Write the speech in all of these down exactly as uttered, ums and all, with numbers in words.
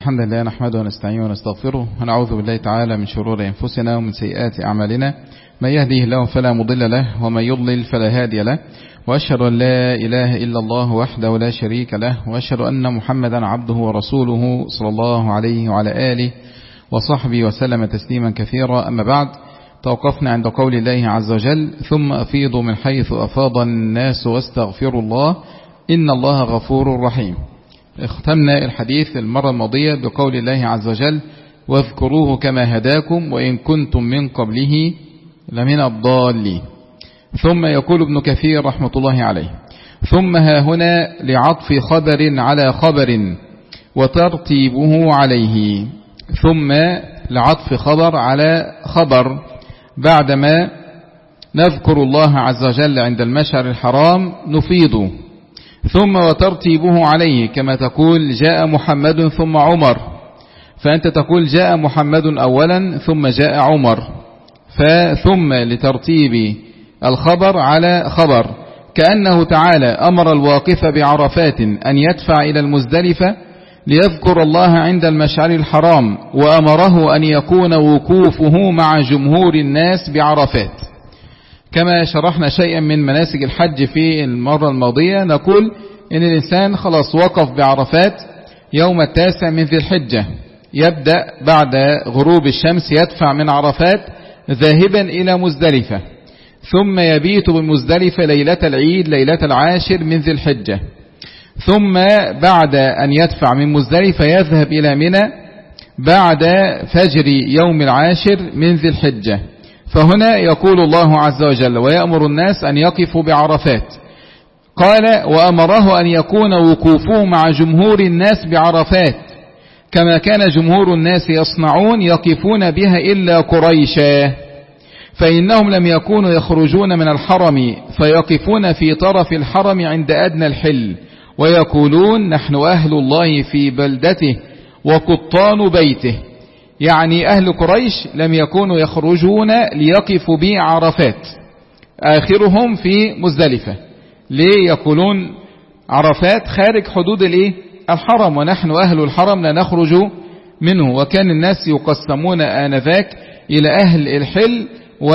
الحمد لله نحمده ونستعينه ونستغفره ونعوذ بالله تعالى من شرور أنفسنا ومن سيئات أعمالنا. من يهديه الله فلا مضل له ومن يضلل فلا هادي له، وأشهد أن لا إله إلا الله وحده لا شريك له، وأشهد أن محمدا عبده ورسوله صلى الله عليه وعلى آله وصحبه وسلم تسليما كثيرا. أما بعد، توقفنا عند قول الله عز وجل: ثم أفيضوا من حيث أفاض الناس واستغفروا الله إن الله غفور رحيم. اختمنا الحديث المرة الماضية بقول الله عز وجل: واذكروه كما هداكم وإن كنتم من قبله لمن الضالين. ثم يقول ابن كثير رحمة الله عليه: ثم ها هنا لعطف خبر على خبر وترتيبه عليه. ثم لعطف خبر على خبر بعدما نذكر الله عز وجل عند المشعر الحرام نفيض، ثم وترتيبه عليه كما تقول جاء محمد ثم عمر، فأنت تقول جاء محمد أولا ثم جاء عمر، فثم لترتيب الخبر على خبر، كأنه تعالى أمر الواقف بعرفات أن يدفع إلى المزدلفة ليذكر الله عند المشعر الحرام، وأمره أن يكون وقوفه مع جمهور الناس بعرفات. كما شرحنا شيئا من مناسك الحج في المرة الماضية، نقول إن الإنسان خلاص وقف بعرفات يوم التاسع من ذي الحجة، يبدأ بعد غروب الشمس يدفع من عرفات ذاهبا إلى مزدلفة، ثم يبيت بمزدلفة ليلة العيد ليلة العاشر من ذي الحجة، ثم بعد أن يدفع من مزدلفة يذهب إلى منى بعد فجر يوم العاشر من ذي الحجة. فهنا يقول الله عز وجل: ويأمر الناس أن يقفوا بعرفات. قال: وأمره أن يكون وقوفه مع جمهور الناس بعرفات كما كان جمهور الناس يصنعون يقفون بها إلا قريشا، فإنهم لم يكونوا يخرجون من الحرم فيقفون في طرف الحرم عند أدنى الحل ويقولون نحن أهل الله في بلدته وقطان بيته. يعني أهل قريش لم يكونوا يخرجون ليقفوا بعرفات، آخرهم في مزدلفة. ليه يقولون عرفات خارج حدود الايه الحرم، ونحن أهل الحرم لا نخرج منه؟ وكان الناس يقسمون آنذاك إلى أهل الحل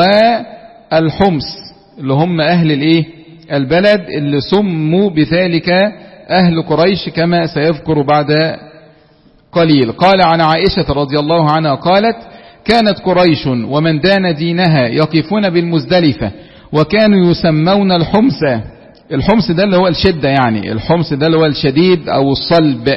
والحمص اللي هم أهل الايه البلد اللي سموا بذلك أهل قريش كما سيذكر بعد قليل. قال عن عائشة رضي الله عنها قالت: كانت قريش ومن دان دينها يقفون بالمزدلفة وكانوا يسمون الحمص. الحمص ده اللي هو الشدة، يعني الحمص ده اللي هو الشديد أو الصلب،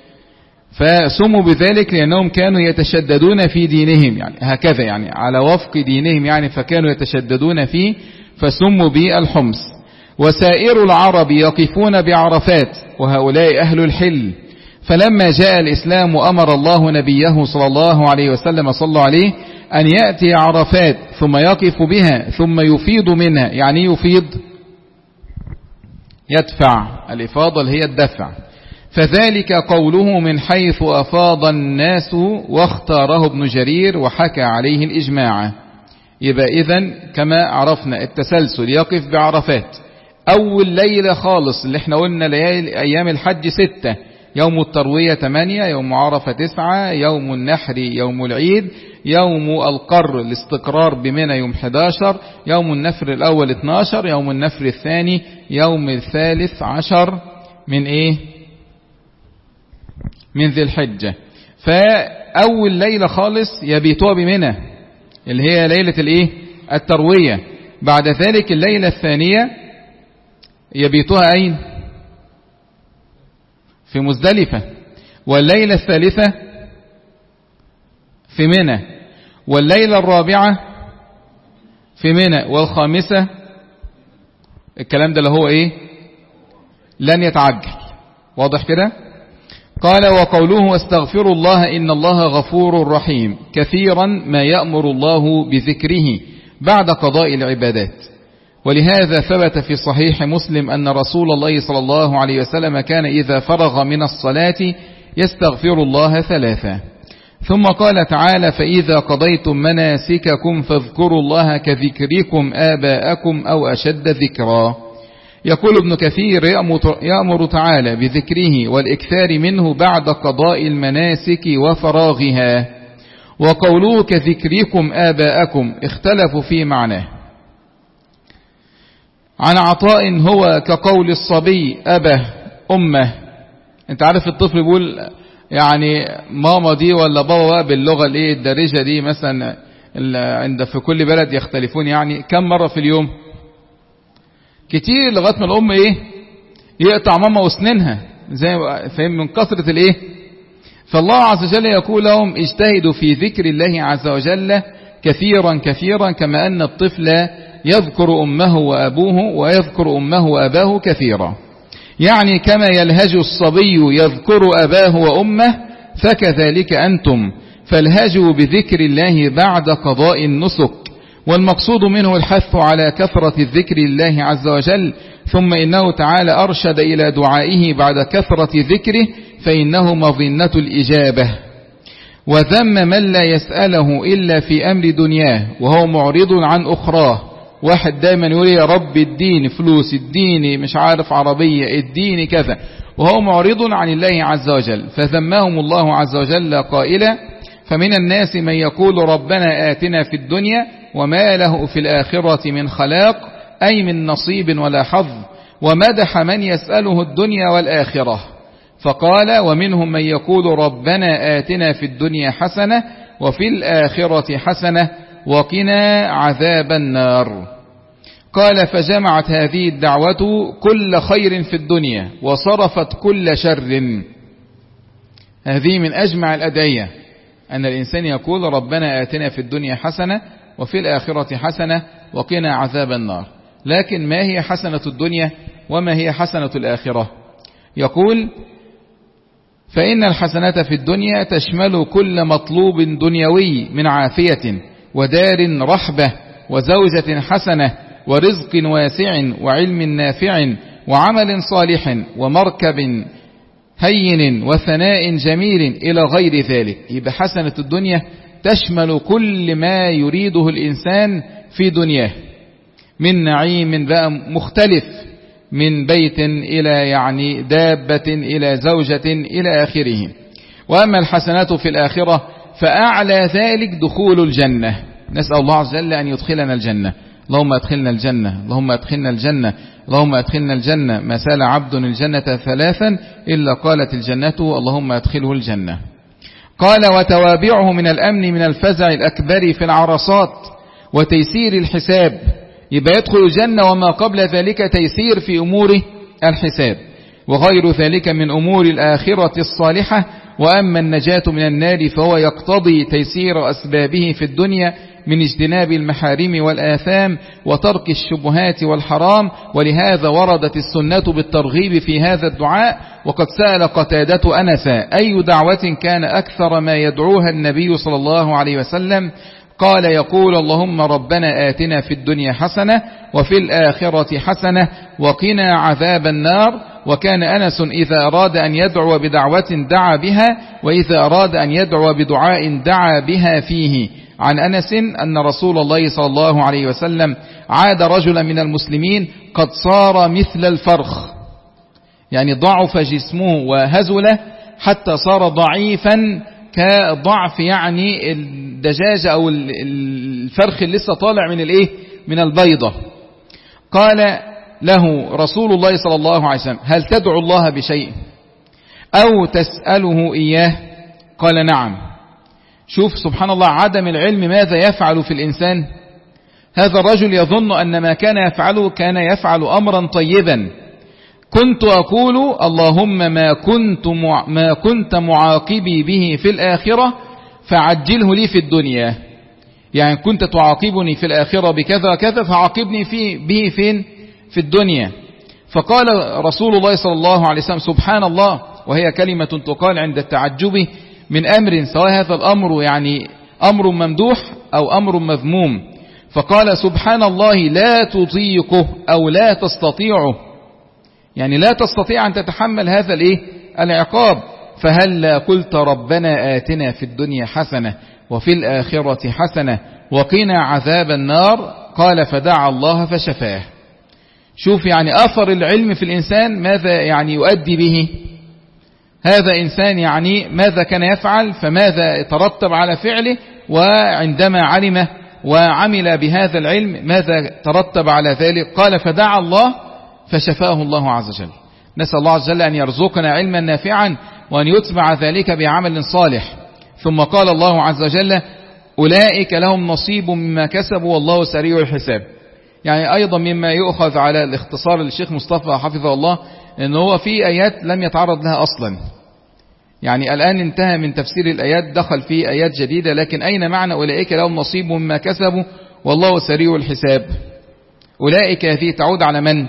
فسموا بذلك لأنهم كانوا يتشددون في دينهم، يعني هكذا يعني على وفق دينهم، يعني فكانوا يتشددون فيه فسموا بالحمص. وسائر العرب يقفون بعرفات وهؤلاء أهل الحل. فلما جاء الإسلام أمر الله نبيه صلى الله عليه وسلم صلى عليه أن يأتي عرفات ثم يقف بها ثم يفيض منها. يعني يفيض يدفع، الإفاضة اللي هي الدفع. فذلك قوله من حيث أفاض الناس، واختاره ابن جرير وحكى عليه الإجماع. يبقى إذن كما عرفنا التسلسل يقف بعرفات أول ليلة خالص، اللي احنا قلنا ليالي أيام الحج ستة: يوم التروية ثمانية، يوم عرفة تسعة، يوم النحر يوم العيد، يوم القر الاستقرار بمنى يوم أحد عشر، يوم النفر الأول اثني عشر، يوم النفر الثاني يوم الثالث عشر من إيه من ذي الحجة. فأول ليلة خالص يبيتوها بمنى اللي هي ليلة الإيه التروية. بعد ذلك الليلة الثانية يبيتوها أين؟ في مزدلفة. والليلة الثالثة في منى، والليلة الرابعة في منى، والخامسة الكلام ده اللي هو ايه لن يتعجل. واضح كده؟ قال: وقوله واستغفروا الله إن الله غفور رحيم، كثيرا ما يأمر الله بذكره بعد قضاء العبادات. ولهذا ثبت في صحيح مسلم أن رسول الله صلى الله عليه وسلم كان إذا فرغ من الصلاة يستغفر الله ثلاثا. ثم قال تعالى: فإذا قضيتم مناسككم فاذكروا الله كذكركم آباءكم أو أشد ذكرا. يقول ابن كثير: يأمر تعالى بذكره والإكثار منه بعد قضاء المناسك وفراغها. وقوله كذكركم آباءكم اختلفوا في معناه. عن عطاء: هو كقول الصبي أبه أمه. انت عارف الطفل بيقول يعني ماما دي ولا بابا باللغة الايه الدارجة دي مثلا، عند في كل بلد يختلفون، يعني كم مرة في اليوم؟ كتير، لغاية ما الأم ايه يقطع ماما وسنينها زي فهم من كثرة الايه. فالله عز وجل يقول لهم: اجتهدوا في ذكر الله عز وجل كثيرا كثيرا، كما أن الطفل يذكر أمه وأبوه ويذكر أمه وأباه كثيرا. يعني كما يلهج الصبي يذكر أباه وأمه فكذلك أنتم، فالهجوا بذكر الله بعد قضاء النسك. والمقصود منه الحث على كثرة الذكر الله عز وجل. ثم إنه تعالى أرشد إلى دعائه بعد كثرة ذكره، فإنه مظنة الإجابة. وذم من لا يسأله إلا في أمر دنياه وهو معرض عن أخراه. واحد دايما يقول: يا رب اديني فلوس، اديني مش عارف عربية، اديني كذا، وهو معرض عن الله عز وجل. فذمهم الله عز وجل قائلا: فمن الناس من يقول ربنا آتنا في الدنيا وما له في الآخرة من خلاق، أي من نصيب ولا حظ. ومدح من يسأله الدنيا والآخرة فقال: ومنهم من يقول ربنا آتنا في الدنيا حسنة وفي الآخرة حسنة وقنا عذاب النار. قال: فجمعت هذه الدعوة كل خير في الدنيا وصرفت كل شر. هذه من أجمع الأدعية، أن الإنسان يقول ربنا آتنا في الدنيا حسنة وفي الآخرة حسنة وقنا عذاب النار. لكن ما هي حسنة الدنيا وما هي حسنة الآخرة؟ يقول: فإن الحسنة في الدنيا تشمل كل مطلوب دنيوي من عافية ودار رحبة وزوجة حسنة ورزق واسع وعلم نافع وعمل صالح ومركب هين وثناء جميل إلى غير ذلك. يبقى حسنة الدنيا تشمل كل ما يريده الإنسان في دنياه من نعيم بقى مختلف، من بيت إلى يعني دابة إلى زوجة إلى آخره. وأما الحسنات في الآخرة فأعلى ذلك دخول الجنة. نسأل الله عز وجل أن يدخلنا الجنة. اللهم أدخلنا الجنة، اللهم أدخلنا الجنة، اللهم أدخلنا الجنة. ما سال عبد الجنة ثلاثا إلا قالت الجنة اللهم أدخله الجنة. قال: وتوابعه من الأمن من الفزع الأكبر في العرصات وتيسير الحساب. يبقى يدخل الجنة وما قبل ذلك تيسير في أمور الحساب، وغير ذلك من أمور الآخرة الصالحة. وأما النجاة من النار فهو يقتضي تيسير أسبابه في الدنيا من اجتناب المحارم والآثام وترك الشبهات والحرام. ولهذا وردت السنة بالترغيب في هذا الدعاء. وقد سأل قتادة أنسا: أي دعوة كان أكثر ما يدعوها النبي صلى الله عليه وسلم؟ قال: يقول اللهم ربنا آتنا في الدنيا حسنة وفي الآخرة حسنة وقنا عذاب النار. وكان أنس إذا أراد أن يدعو بدعوة دعا بها، وإذا أراد أن يدعو بدعاء دعا بها فيه. عن أنس أن رسول الله صلى الله عليه وسلم عاد رجلا من المسلمين قد صار مثل الفرخ، يعني ضعف جسمه وهزل حتى صار ضعيفا كضعف يعني الدجاجة أو الفرخ اللي لسه طالع من الايه من البيضة. قال له رسول الله صلى الله عليه وسلم: هل تدعو الله بشيء أو تسأله إياه؟ قال: نعم. شوف سبحان الله عدم العلم ماذا يفعل في الإنسان. هذا الرجل يظن أن ما كان يفعله كان يفعل أمرا طيبا. كنت أقول اللهم ما كنت ما كنت معاقبي به في الآخرة فعجله لي في الدنيا. يعني كنت تعاقبني في الآخرة بكذا كذا فعاقبني فيه به فين في الدنيا. فقال رسول الله صلى الله عليه وسلم: سبحان الله، وهي كلمة تقال عند التعجب من أمر، سواء هذا الأمر يعني أمر ممدوح أو أمر مذموم. فقال: سبحان الله لا تطيقه أو لا تستطيعه، يعني لا تستطيع أن تتحمل هذا الإيه العقاب. فهل قلت ربنا آتنا في الدنيا حسنة وفي الآخرة حسنة وقنا عذاب النار؟ قال: فدعا الله فشفاه. شوف يعني أثر العلم في الإنسان ماذا يعني يؤدي به. هذا إنسان يعني ماذا كان يفعل، فماذا يترتب على فعله، وعندما علم وعمل بهذا العلم ماذا ترتب على ذلك. قال فدعا الله فشفاه الله عز وجل. نسأل الله عز وجل أن يرزقنا علما نافعا وأن يتبع ذلك بعمل صالح. ثم قال الله عز وجل أولئك لهم نصيب مما كسبوا والله سريع الحساب. يعني أيضا مما يؤخذ على الاختصار للشيخ مصطفى حفظه الله أنه هو في آيات لم يتعرض لها أصلا، يعني الآن انتهى من تفسير الآيات دخل في آيات جديدة، لكن أين معنى أولئك لهم نصيب مما كسبوا والله سريع الحساب؟ أولئك هذه تعود على من؟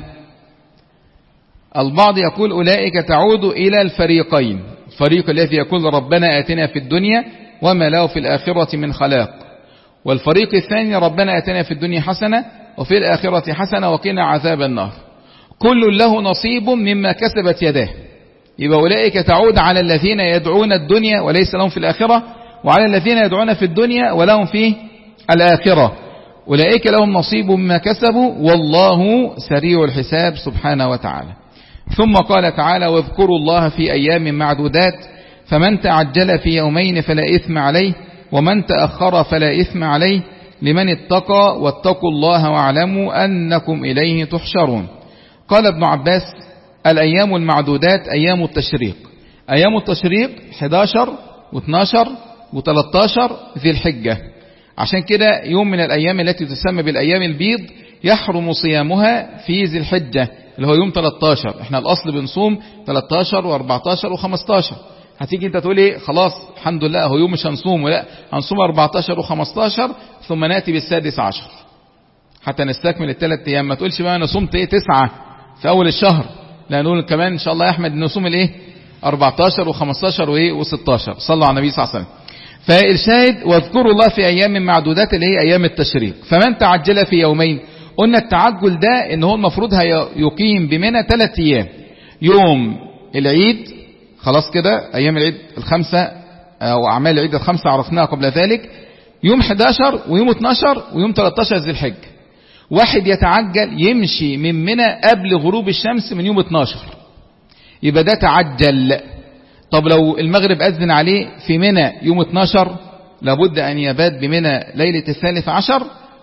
البعض يقول أولئك تعود إلى الفريقين، الفريق الذي يقول ربنا آتنا في الدنيا وما له في الآخرة من خلاق، والفريق الثاني ربنا آتنا في الدنيا حسنة وفي الآخرة حسنة وقنا عذاب النار، كل له نصيب مما كسبت يداه. يبقى أولئك تعود على الذين يدعون الدنيا وليس لهم في الآخرة، وعلى الذين يدعون في الدنيا ولهم في الآخرة. أولئك لهم نصيب مما كسبوا والله سريع الحساب سبحانه وتعالى. ثم قال تعالى واذكروا الله في أيام معدودات فمن تعجل في يومين فلا إثم عليه ومن تأخر فلا إثم عليه لمن اتقى واتقوا الله واعلموا أنكم إليه تحشرون. قال ابن عباس الأيام المعدودات أيام التشريق. أيام التشريق احد عشر واثني عشر وثلاثة عشر ذي الحجة، عشان كده يوم من الأيام التي تسمى بالأيام البيض يحرم صيامها في ذي الحجة اللي هو يوم ثلاثة عشر. احنا الأصل بنصوم ثلاثة عشر وأربعة عشر وخمسة عشر. هتيجي انت تقول ايه خلاص الحمد لله هو يوم مش هنصوم، لا هنصوم أربعة عشر وخمسة عشر ثم نأتي بالسادس عشر حتى نستكمل الثلاث أيام. ما تقولش بقى أنا صمت ايه تسعة في أول الشهر، لا نقول كمان إن شاء الله يا أحمد نصوم الايه أربعة عشر وخمسة عشر وايه وستة عشر. صلوا على النبي صلى الله عليه وسلم. فالشاهد واذكروا الله في أيام معدودات اللي هي أيام التشريق. فمن تعجل في يومين، قلنا التعجل ده ان هو المفروض يقيم بمنى ثلاث أيام، يوم العيد خلاص كده أيام العيد الخمسة أو أعمال العيد الخمسة عرفناها قبل ذلك، يوم احد عشر ويوم اثني عشر ويوم ثلاثة عشر ذي الحجة. واحد يتعجل يمشي من منى قبل غروب الشمس من يوم اثني عشر، يبقى ده تعجل. طب لو المغرب أذن عليه في منى يوم اثني عشر لابد أن يبات بمنى ليلة الثالث عشر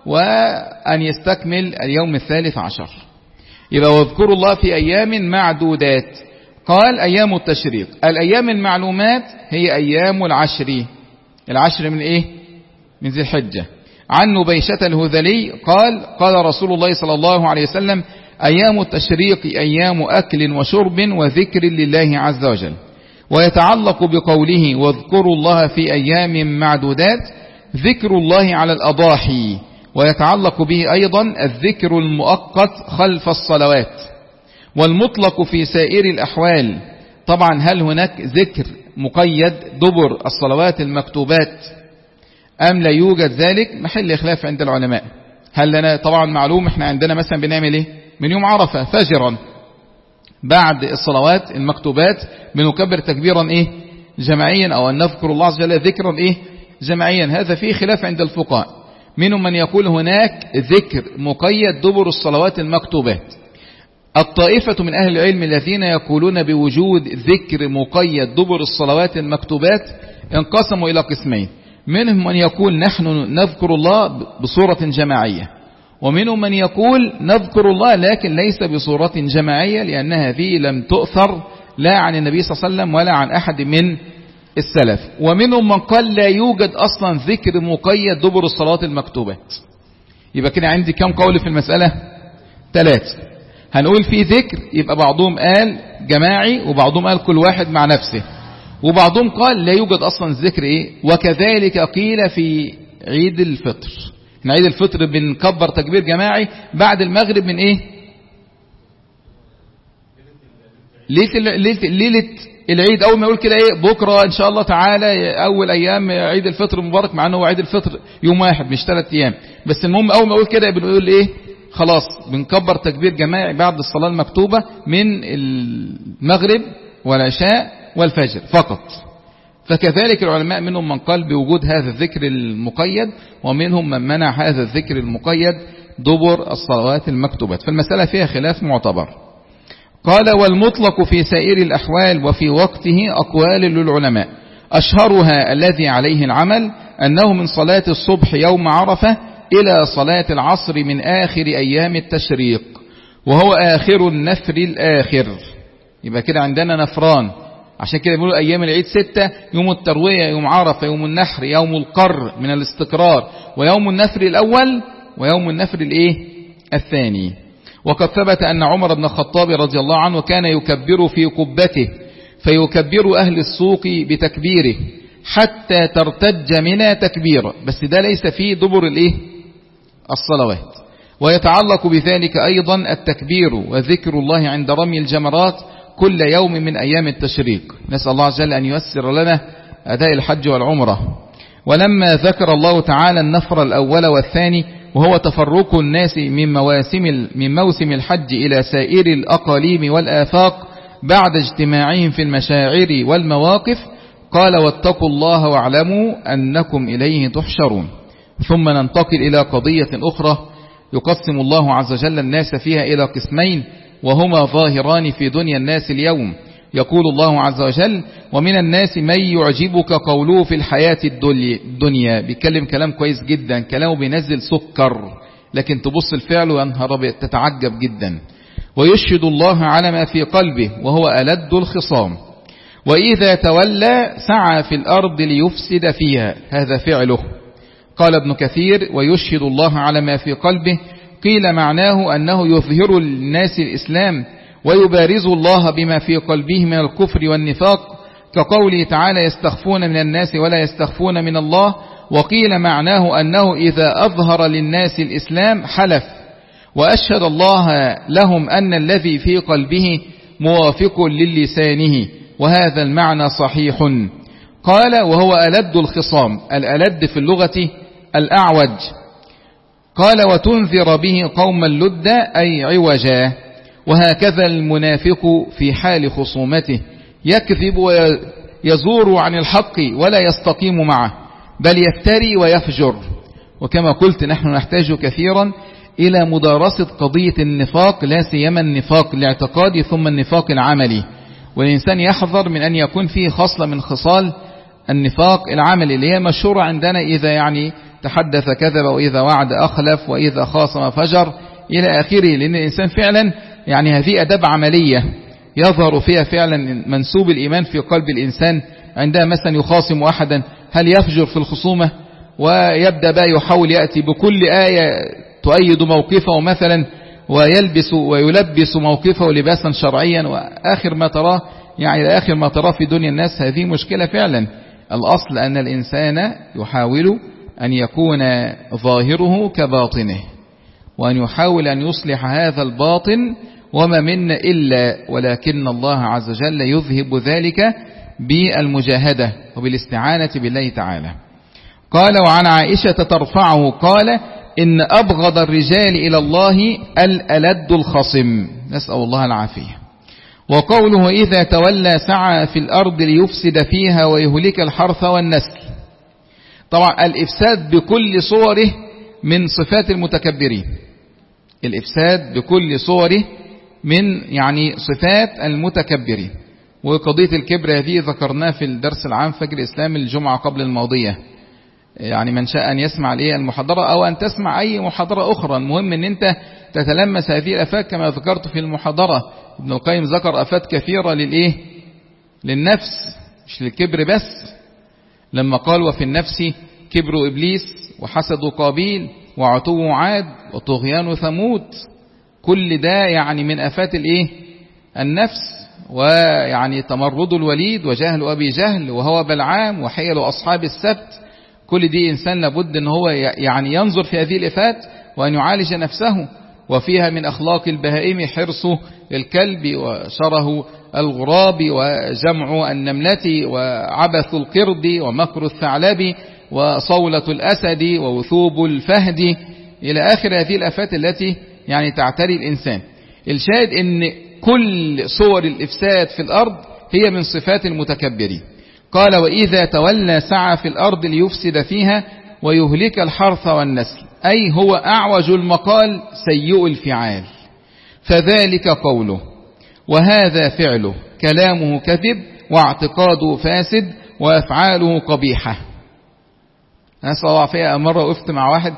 وأن يستكمل اليوم الثالث عشر. يبقى واذكروا الله في أيام معدودات. قال أيام التشريق. الأيام المعلومات هي أيام العشر. العشر من إيه؟ من ذي الحجة. عن نبيشة الهذلي قال قال رسول الله صلى الله عليه وسلم أيام التشريق أيام أكل وشرب وذكر لله عز وجل. ويتعلق بقوله واذكروا الله في أيام معدودات ذكر الله على الأضاحي، ويتعلق به أيضا الذكر المؤقت خلف الصلوات، والمطلق في سائر الأحوال. طبعا هل هناك ذكر مقيد دبر الصلوات المكتوبات أم لا يوجد ذلك؟ محل خلاف عند العلماء. هل لنا طبعا معلوم احنا عندنا مثلا بنعمل ايه من يوم عرفة فجرا بعد الصلوات المكتوبات بنكبر تكبيرا ايه جماعيا او ان نذكر الله عز وجل ذكرا ايه جماعيا. هذا فيه خلاف عند الفقهاء، منهم من يقول هناك ذكر مقيد دبر الصلوات المكتوبات. الطائفة من أهل العلم الذين يقولون بوجود ذكر مقيد دبر الصلوات المكتوبات انقسموا إلى قسمين، منهم من يقول نحن نذكر الله بصورة جماعية، ومنهم من يقول نذكر الله لكن ليس بصورة جماعية لأن هذه لم تؤثر لا عن النبي صلى الله عليه وسلم ولا عن أحد من السلف. ومنهم من قال لا يوجد أصلا ذكر مقيد دبر الصلوات المكتوبات. يبقى كده عندي كم قول في المسألة؟ ثلاثة. هنقول في ذكر يبقى بعضهم قال جماعي وبعضهم قال كل واحد مع نفسه، وبعضهم قال لا يوجد أصلا ذكر إيه. وكذلك قيل في عيد الفطر. احنا عيد الفطر بنكبر تكبير جماعي بعد المغرب من إيه ليلة, ليلة, ليلة العيد. أول ما يقول كده إيه بكرة إن شاء الله تعالى أول أيام عيد الفطر المبارك، مع أنه هو عيد الفطر يوم واحد مش ثلاث أيام، بس المهم أول ما يقول كده بنقول إيه خلاص بنكبر تكبير جماعي بعد الصلاة المكتوبة من المغرب والعشاء والفجر فقط. فكذلك العلماء منهم من قال بوجود هذا الذكر المقيد، ومنهم من منع هذا الذكر المقيد دبر الصلوات المكتوبات. فالمسألة فيها خلاف معتبر. قال والمطلق في سائر الأحوال وفي وقته أقوال للعلماء، أشهرها الذي عليه العمل أنه من صلاة الصبح يوم عرفة إلى صلاة العصر من آخر أيام التشريق، وهو آخر النفر الآخر. يبقى كده عندنا نفران، عشان كده بيقولوا أيام العيد ستة: يوم التروية، يوم عرفة، يوم النحر، يوم القر من الاستقرار، ويوم النفر الأول، ويوم النفر الإيه الثاني. وقد ثبت أن عمر بن الخطاب رضي الله عنه كان يكبر في قبته، فيكبر أهل السوق بتكبيره حتى ترتج منها تكبيرا، بس ده ليس فيه دبر الإيه الصلوات. ويتعلق بذلك أيضا التكبير وذكر الله عند رمي الجمرات كل يوم من أيام التشريق. نسأل الله عز وجل أن ييسر لنا أداء الحج والعمرة. ولما ذكر الله تعالى النفر الأول والثاني، وهو تفرق الناس من مواسم من موسم الحج إلى سائر الأقاليم والآفاق بعد اجتماعهم في المشاعر والمواقف، قال واتقوا الله واعلموا أنكم إليه تحشرون. ثم ننتقل إلى قضية أخرى يقسم الله عز وجل الناس فيها إلى قسمين، وهما ظاهران في دنيا الناس اليوم. يقول الله عز وجل ومن الناس من يعجبك قوله في الحياة الدنيا، بيتكلم كلام كويس جدا، كلامه بينزل سكر، لكن تبص الفعل وينهر تتعجب جدا. ويشهد الله على ما في قلبه وهو ألد الخصام. وإذا تولى سعى في الأرض ليفسد فيها، هذا فعله. قال ابن كثير ويشهد الله على ما في قلبه، قيل معناه أنه يظهر للناس الإسلام ويبارز الله بما في قلبه من الكفر والنفاق، كقوله تعالى يستخفون من الناس ولا يستخفون من الله. وقيل معناه أنه إذا أظهر للناس الإسلام حلف وأشهد الله لهم أن الذي في قلبه موافق للسانه، وهذا المعنى صحيح. قال وهو ألد الخصام، الألد في اللغة الأعوج. قال وتنذر به قوما لدا أي عوجا. وهكذا المنافق في حال خصومته، يكذب ويزور عن الحق ولا يستقيم معه، بل يفتري ويفجر. وكما قلت نحن نحتاج كثيرا إلى مدارسة قضية النفاق، لا سيما النفاق الاعتقادي ثم النفاق العملي. والإنسان يحذر من أن يكون فيه خصلة من خصال النفاق العملي اللي هي مشهورة عندنا، إذا يعني تحدث كذب، وإذا وعد أخلف، وإذا خاصم فجر، إلى آخره. لأن الإنسان فعلا يعني هذه أداب عملية يظهر فيها فعلا منسوب الإيمان في قلب الإنسان. عندما مثلا يخاصم أحدا، هل يفجر في الخصومة ويبدأ بقى يحاول يأتي بكل آية تؤيد موقفه مثلا، ويلبس ويلبس موقفه لباسا شرعيا، وآخر ما تراه يعني آخر ما تراه في دنيا الناس. هذه مشكلة فعلا. الأصل أن الإنسان يحاول أن يكون ظاهره كباطنه، وأن يحاول أن يصلح هذا الباطن، وما منا إلا ولكن الله عز وجل يذهب ذلك بالمجاهدة وبالاستعانة بالله تعالى. قال وعن عائشة ترفعه قال إن أبغض الرجال إلى الله الألد الخصم، نسأل الله العافية. وقوله إذا تولى سعى في الأرض ليفسد فيها ويهلك الحرث والنسل. طبعا الإفساد بكل صوره من صفات المتكبرين، الإفساد بكل صوره من يعني صفات المتكبرين. وقضية الكبر هذه ذكرناه في الدرس العام فجر الإسلام الجمعة قبل الماضية. يعني من شاء أن يسمع لي المحاضرة أو أن تسمع أي محاضرة أخرى، المهم أن أنت تتلمس هذه الأفات كما ذكرت في المحاضرة. ابن القيم ذكر أفات كثيرة للإيه؟ للنفس، مش للكبر بس، لما قال وفي النفس كبر إبليس وحسد قابيل وعتو عاد وطغيان ثمود. كل ده يعني من أفات الإيه؟ النفس. ويعني تمرد الوليد وجهل أبي جهل وهو بلعام وحيل أصحاب السبت. كل دي إنسان لابد أن هو يعني ينظر في هذه الأفات وأن يعالج نفسه. وفيها من أخلاق البهائم حرص الكلب وشره الغراب وجمع النملة وعبث القرد ومكر الثعلب وصولة الأسد ووثوب الفهد إلى آخر هذه الأفات التي يعني تعتري الإنسان. الشاهد أن كل صور الإفساد في الأرض هي من صفات المتكبرين. قال وإذا تولى سعى في الأرض ليفسد فيها ويهلك الحرث والنسل. أي هو أعوج المقال سيء الفعال، فذلك قوله وهذا فعله، كلامه كذب واعتقاده فاسد وأفعاله قبيحة. أنا صلى فيها مرة وقفت مع واحد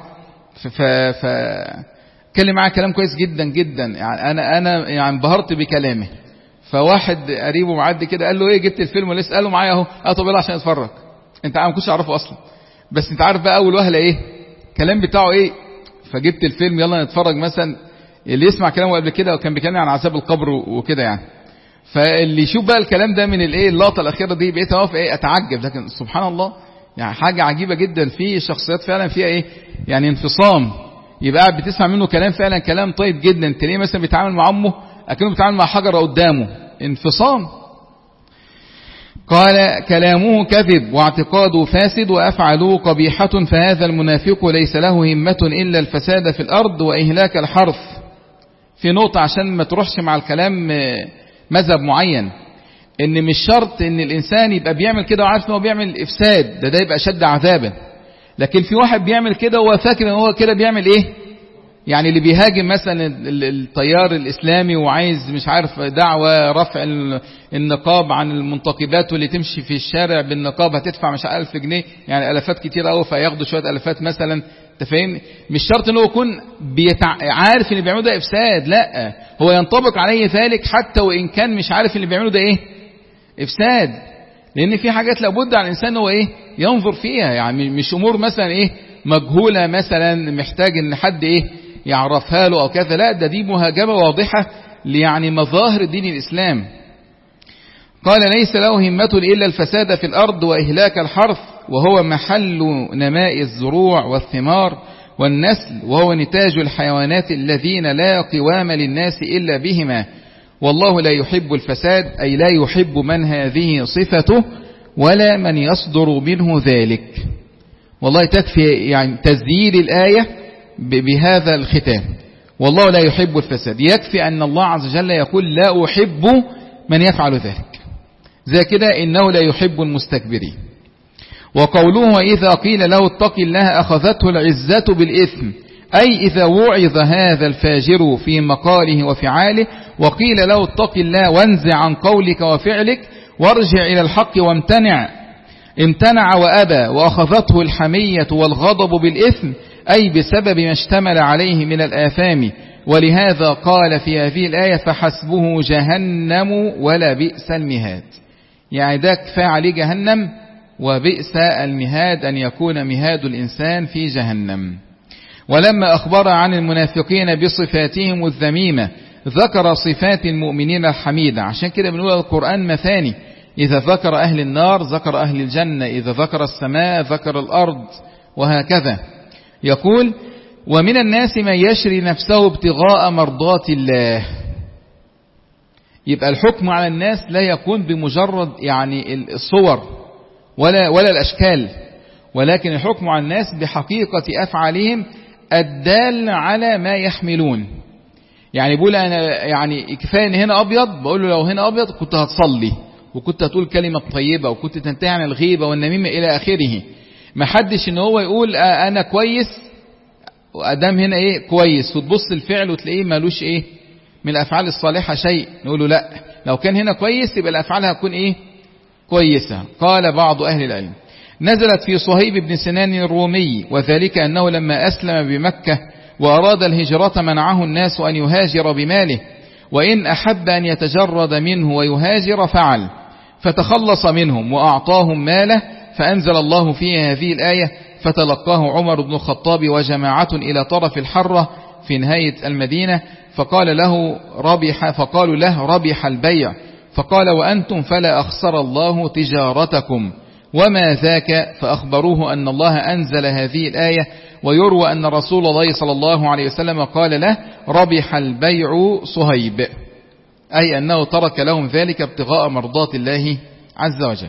فكلم معاه كلام كويس جدا جدا، يعني أنا أنا يعني انبهرت بكلامه. فواحد قريبه معدي كده قال له ايه جبت الفيلم ولا لسه؟ قال له معايا اهو. قال طب يلا عشان اتفرج. انت ما كنتش اعرفه اصلا، بس انت عارف بقى اول وهله ايه الكلام بتاعه ايه. فجبت الفيلم يلا نتفرج. مثلا اللي يسمع كلامه قبل كده وكان بيتكلم عن عذاب القبر وكده يعني، فاللي يشوف بقى الكلام ده من الايه اللقطه الاخيره دي بقيت اقف ايه اتعجب. لكن سبحان الله يعني حاجه عجيبه جدا في شخصيات فعلا فيها ايه يعني انفصام، يبقى قاعد بتسمع منه كلام فعلا كلام طيب جدا، تلاقيه مثلا بيتعامل مع امه اكنه بيتعامل مع حجره قدامه، انفصام. قال كلامه كذب واعتقاده فاسد وأفعاله قبيحة، فهذا المنافق ليس له همة إلا الفساد في الأرض وإهلاك الحرث. في نقطة عشان ما تروحش مع الكلام مذهب معين، ان مش شرط ان الانسان يبقى بيعمل كده وعارف ان هو بيعمل افساد، ده ده يبقى شد عذابا. لكن في واحد بيعمل كده وهو فاكر ان هو كده بيعمل ايه، يعني اللي بيهاجم مثلا التيار الاسلامي وعايز مش عارف دعوة رفع النقاب عن المنتقبات، واللي تمشي في الشارع بالنقاب هتدفع مش ألف جنيه، يعني الافات كتير قوي فياخدوا شوية الافات مثلا. انت فاهم؟ مش شرط انه يكون بيتع... عارف ان اللي بيعمله ده افساد، لا هو ينطبق عليه ذلك حتى وان كان مش عارف اللي بيعمله ده ايه افساد. لان في حاجات لابد على الانسان هو ايه ينظر فيها، يعني مش امور مثلا ايه مجهولة مثلا محتاج ان حد ايه يعرفها له او كذا، لا ده دي مهاجمة واضحة يعني مظاهر دين الاسلام. قال ليس له همة إلا الفساد في الأرض وإهلاك الحرث، وهو محل نماء الزروع والثمار والنسل، وهو نتاج الحيوانات الذين لا قوام للناس إلا بهما، والله لا يحب الفساد، أي لا يحب من هذه صفته ولا من يصدر منه ذلك. والله تكفي يعني تزييد الآية بهذا الختام، والله لا يحب الفساد. يكفي أن الله عز وجل يقول لا أحب من يفعل ذلك، زي كده إنه لا يحب المستكبرين. وقوله إذا قيل له اتق الله أخذته العزة بالإثم، أي إذا وعظ هذا الفاجر في مقاله وفعاله وقيل له اتق الله وانزع عن قولك وفعلك وارجع إلى الحق وامتنع، امتنع وأبى وأخذته الحمية والغضب بالإثم، أي بسبب ما اشتمل عليه من الآثام. ولهذا قال في هذه الآية فحسبه جهنم ولا بئس المهاد، يعني ده كفاية عليه جهنم وبئس المهاد أن يكون مهاد الإنسان في جهنم. ولما أخبر عن المنافقين بصفاتهم الذميمة ذكر صفات المؤمنين الحميدة. عشان كده بنقول القرآن مثاني، إذا ذكر أهل النار ذكر أهل الجنة، إذا ذكر السماء ذكر الأرض، وهكذا. يقول ومن الناس من يشري نفسه ابتغاء مرضات الله. يبقى الحكم على الناس لا يكون بمجرد يعني الصور ولا ولا الأشكال، ولكن الحكم على الناس بحقيقة أفعالهم الدال على ما يحملون. يعني بقول أنا يعني كفاية إن هنا أبيض، بقول له لو هنا أبيض كنت هتصلي وكنت هتقول كلمة طيبة وكنت تنتهي عن الغيبة والنميمة إلى آخره. ما حدش إن هو يقول أنا كويس وأدام هنا إيه كويس وتبص الفعل وتلاقيه مالوش إيه من الأفعال الصالحة شيء، نقول له لا، لو كان هنا كويس يبقى الأفعال هتكون إيه كويسة. قال بعض أهل العلم نزلت في صهيب بن سنان الرومي، وذلك أنه لما أسلم بمكة وأراد الهجرة منعه الناس أن يهاجر بماله، وإن أحب أن يتجرد منه ويهاجر فعل، فتخلص منهم وأعطاهم ماله، فأنزل الله فيه هذه الآية فتلقاه عمر بن الخطاب وجماعة إلى طرف الحرة في نهاية المدينة، فقال له ربح فقالوا له ربح البيع، فقال وأنتم فلا أخسر الله تجارتكم وما ذاك، فأخبروه أن الله أنزل هذه الآية. ويروى أن رسول الله صلى الله عليه وسلم قال له ربح البيع صهيب، أي أنه ترك لهم ذلك ابتغاء مرضات الله عز وجل.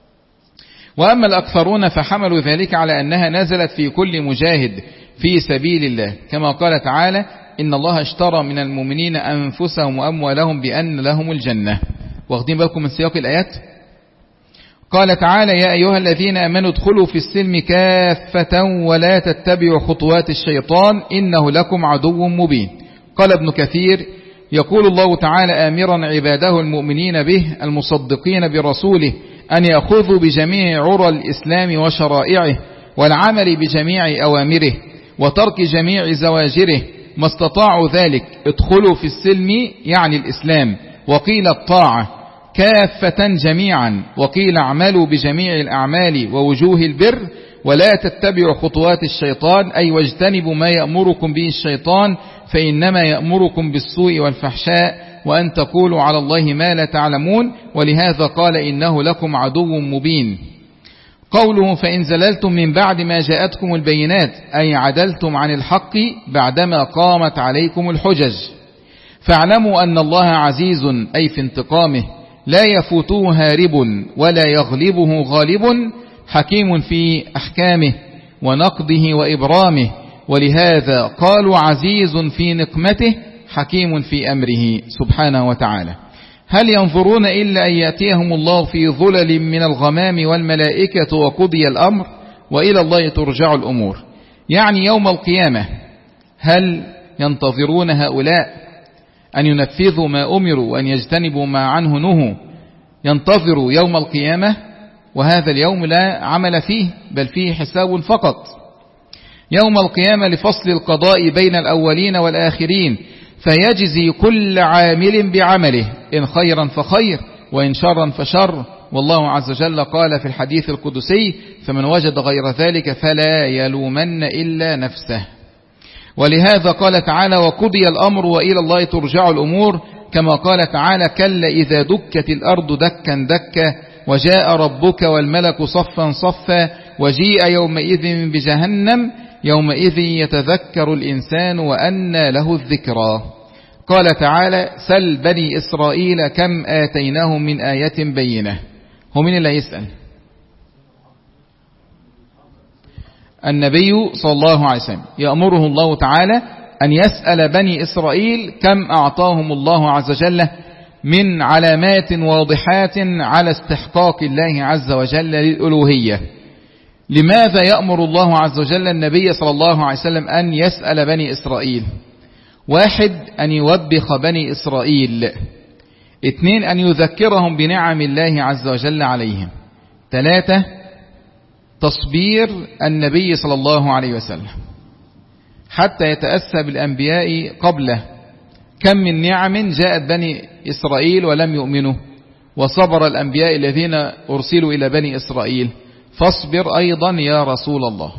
وأما الأكثرون فحملوا ذلك على أنها نزلت في كل مجاهد في سبيل الله، كما قال تعالى إن الله اشترى من المؤمنين أنفسهم وأموالهم بأن لهم الجنة. واخدين بالكم من سياق الآيات؟ قال تعالى: يا أيها الذين آمنوا ادخلوا في السلم كافة ولا تتبعوا خطوات الشيطان إنه لكم عدو مبين. قال ابن كثير: يقول الله تعالى آمرا عباده المؤمنين به المصدقين برسوله أن يأخذوا بجميع عرى الإسلام وشرائعه والعمل بجميع أوامره وترك جميع زواجره ما استطاعوا ذلك. ادخلوا في السلم يعني الإسلام، وقيل الطاعة كافة جميعا، وقيل اعملوا بجميع الأعمال ووجوه البر ولا تتبعوا خطوات الشيطان، أي واجتنبوا ما يأمركم به الشيطان فإنما يأمركم بالسوء والفحشاء وأن تقولوا على الله ما لا تعلمون، ولهذا قال إنه لكم عدو مبين. قوله: فإن زللتم من بعد ما جاءتكم البينات، أي عدلتم عن الحق بعدما قامت عليكم الحجج. فاعلموا أن الله عزيز، أي في انتقامه، لا يفوته هارب ولا يغلبه غالب، حكيم في أحكامه ونقضه وإبرامه، ولهذا قالوا عزيز في نقمته حكيم في أمره سبحانه وتعالى. هل ينظرون إلا أن يأتيهم الله في ظلل من الغمام والملائكة وقضي الأمر وإلى الله ترجع الأمور، يعني يوم القيامة. هل ينتظرون هؤلاء أن ينفذوا ما أمروا وأن يجتنبوا ما عنه نهوا؟ ينتظروا يوم القيامة، وهذا اليوم لا عمل فيه بل فيه حساب فقط. يوم القيامة لفصل القضاء بين الأولين والآخرين، فيجزي كل عامل بعمله، إن خيرا فخير وإن شرا فشر. والله عز وجل قال في الحديث القدسي: فمن وجد غير ذلك فلا يلومن إلا نفسه. ولهذا قال تعالى: وقضي الأمر وإلى الله ترجع الأمور، كما قال تعالى: كلا إذا دكت الأرض دكا دكا وجاء ربك والملك صفا صفا وجيء يومئذ بجهنم يومئذ يتذكر الإنسان وأنى له الذكرى. قال تعالى: سل بني إسرائيل كم آتيناهم من آية بينة. هو من اللي يسأل؟ النبي صلى الله عليه وسلم يأمره الله تعالى أن يسأل بني إسرائيل كم أعطاهم الله عز وجل من علامات واضحات على استحقاق الله عز وجل للألوهية. لماذا يأمر الله عز وجل النبي صلى الله عليه وسلم أن يسأل بني إسرائيل؟ واحد: أن يوبخ بني إسرائيل. اثنين: أن يذكرهم بنعم الله عز وجل عليهم. ثلاثة: تصبير النبي صلى الله عليه وسلم حتى يتأسى بالأنبياء قبله. كم من نعم جاءت بني إسرائيل ولم يؤمنوا، وصبر الأنبياء الذين أرسلوا إلى بني إسرائيل، فاصبر أيضا يا رسول الله.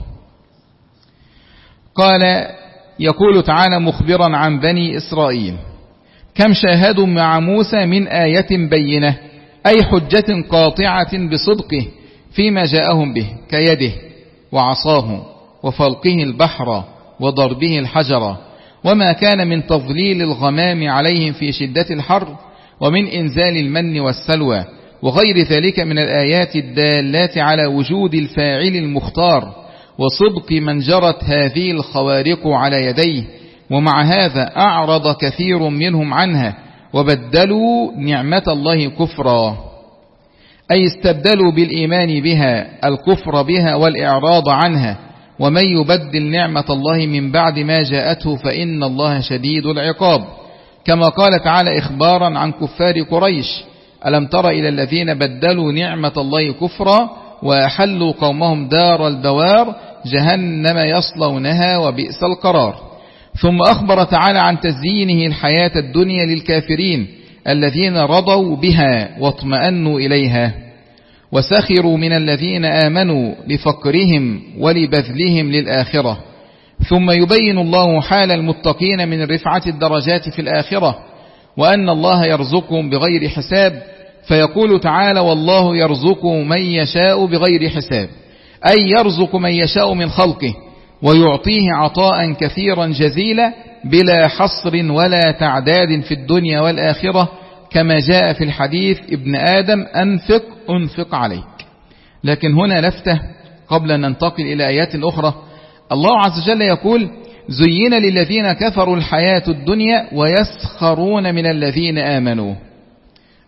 قال: يقول تعالى مخبرا عن بني إسرائيل: كم شاهدوا مع موسى من آية بينة، أي حجة قاطعة بصدقه فيما جاءهم به، كيده وعصاه وفلقه البحر وضربه الحجر، وما كان من تظليل الغمام عليهم في شدة الحر، ومن إنزال المن والسلوى، وغير ذلك من الآيات الدالات على وجود الفاعل المختار وصدق من جرت هذه الخوارق على يديه. ومع هذا أعرض كثير منهم عنها وبدلوا نعمة الله كفرا، أي استبدلوا بالإيمان بها الكفر بها والإعراض عنها. ومن يبدل نعمة الله من بعد ما جاءته فإن الله شديد العقاب. كما قال تعالى إخبارا عن كفار قريش: ألم تر إلى الذين بدلوا نعمة الله كفرا وأحلوا قومهم دار البوار جهنم يصلونها وبئس القرار. ثم أخبر تعالى عن تزيينه الحياة الدنيا للكافرين الذين رضوا بها واطمأنوا إليها، وسخروا من الذين آمنوا لفقرهم ولبذلهم للآخرة. ثم يبين الله حال المتقين من رفعة الدرجات في الآخرة، وأن الله يرزقهم بغير حساب، فيقول تعالى: والله يرزق من يشاء بغير حساب، أي يرزق من يشاء من خلقه ويعطيه عطاء كثيرا جزيلا بلا حصر ولا تعداد في الدنيا والآخرة، كما جاء في الحديث: ابن آدم أنفق أنفق عليك. لكن هنا لفتة قبل أن ننتقل إلى آيات أخرى. الله عز وجل يقول: زين للذين كفروا الحياة الدنيا ويسخرون من الذين آمنوا،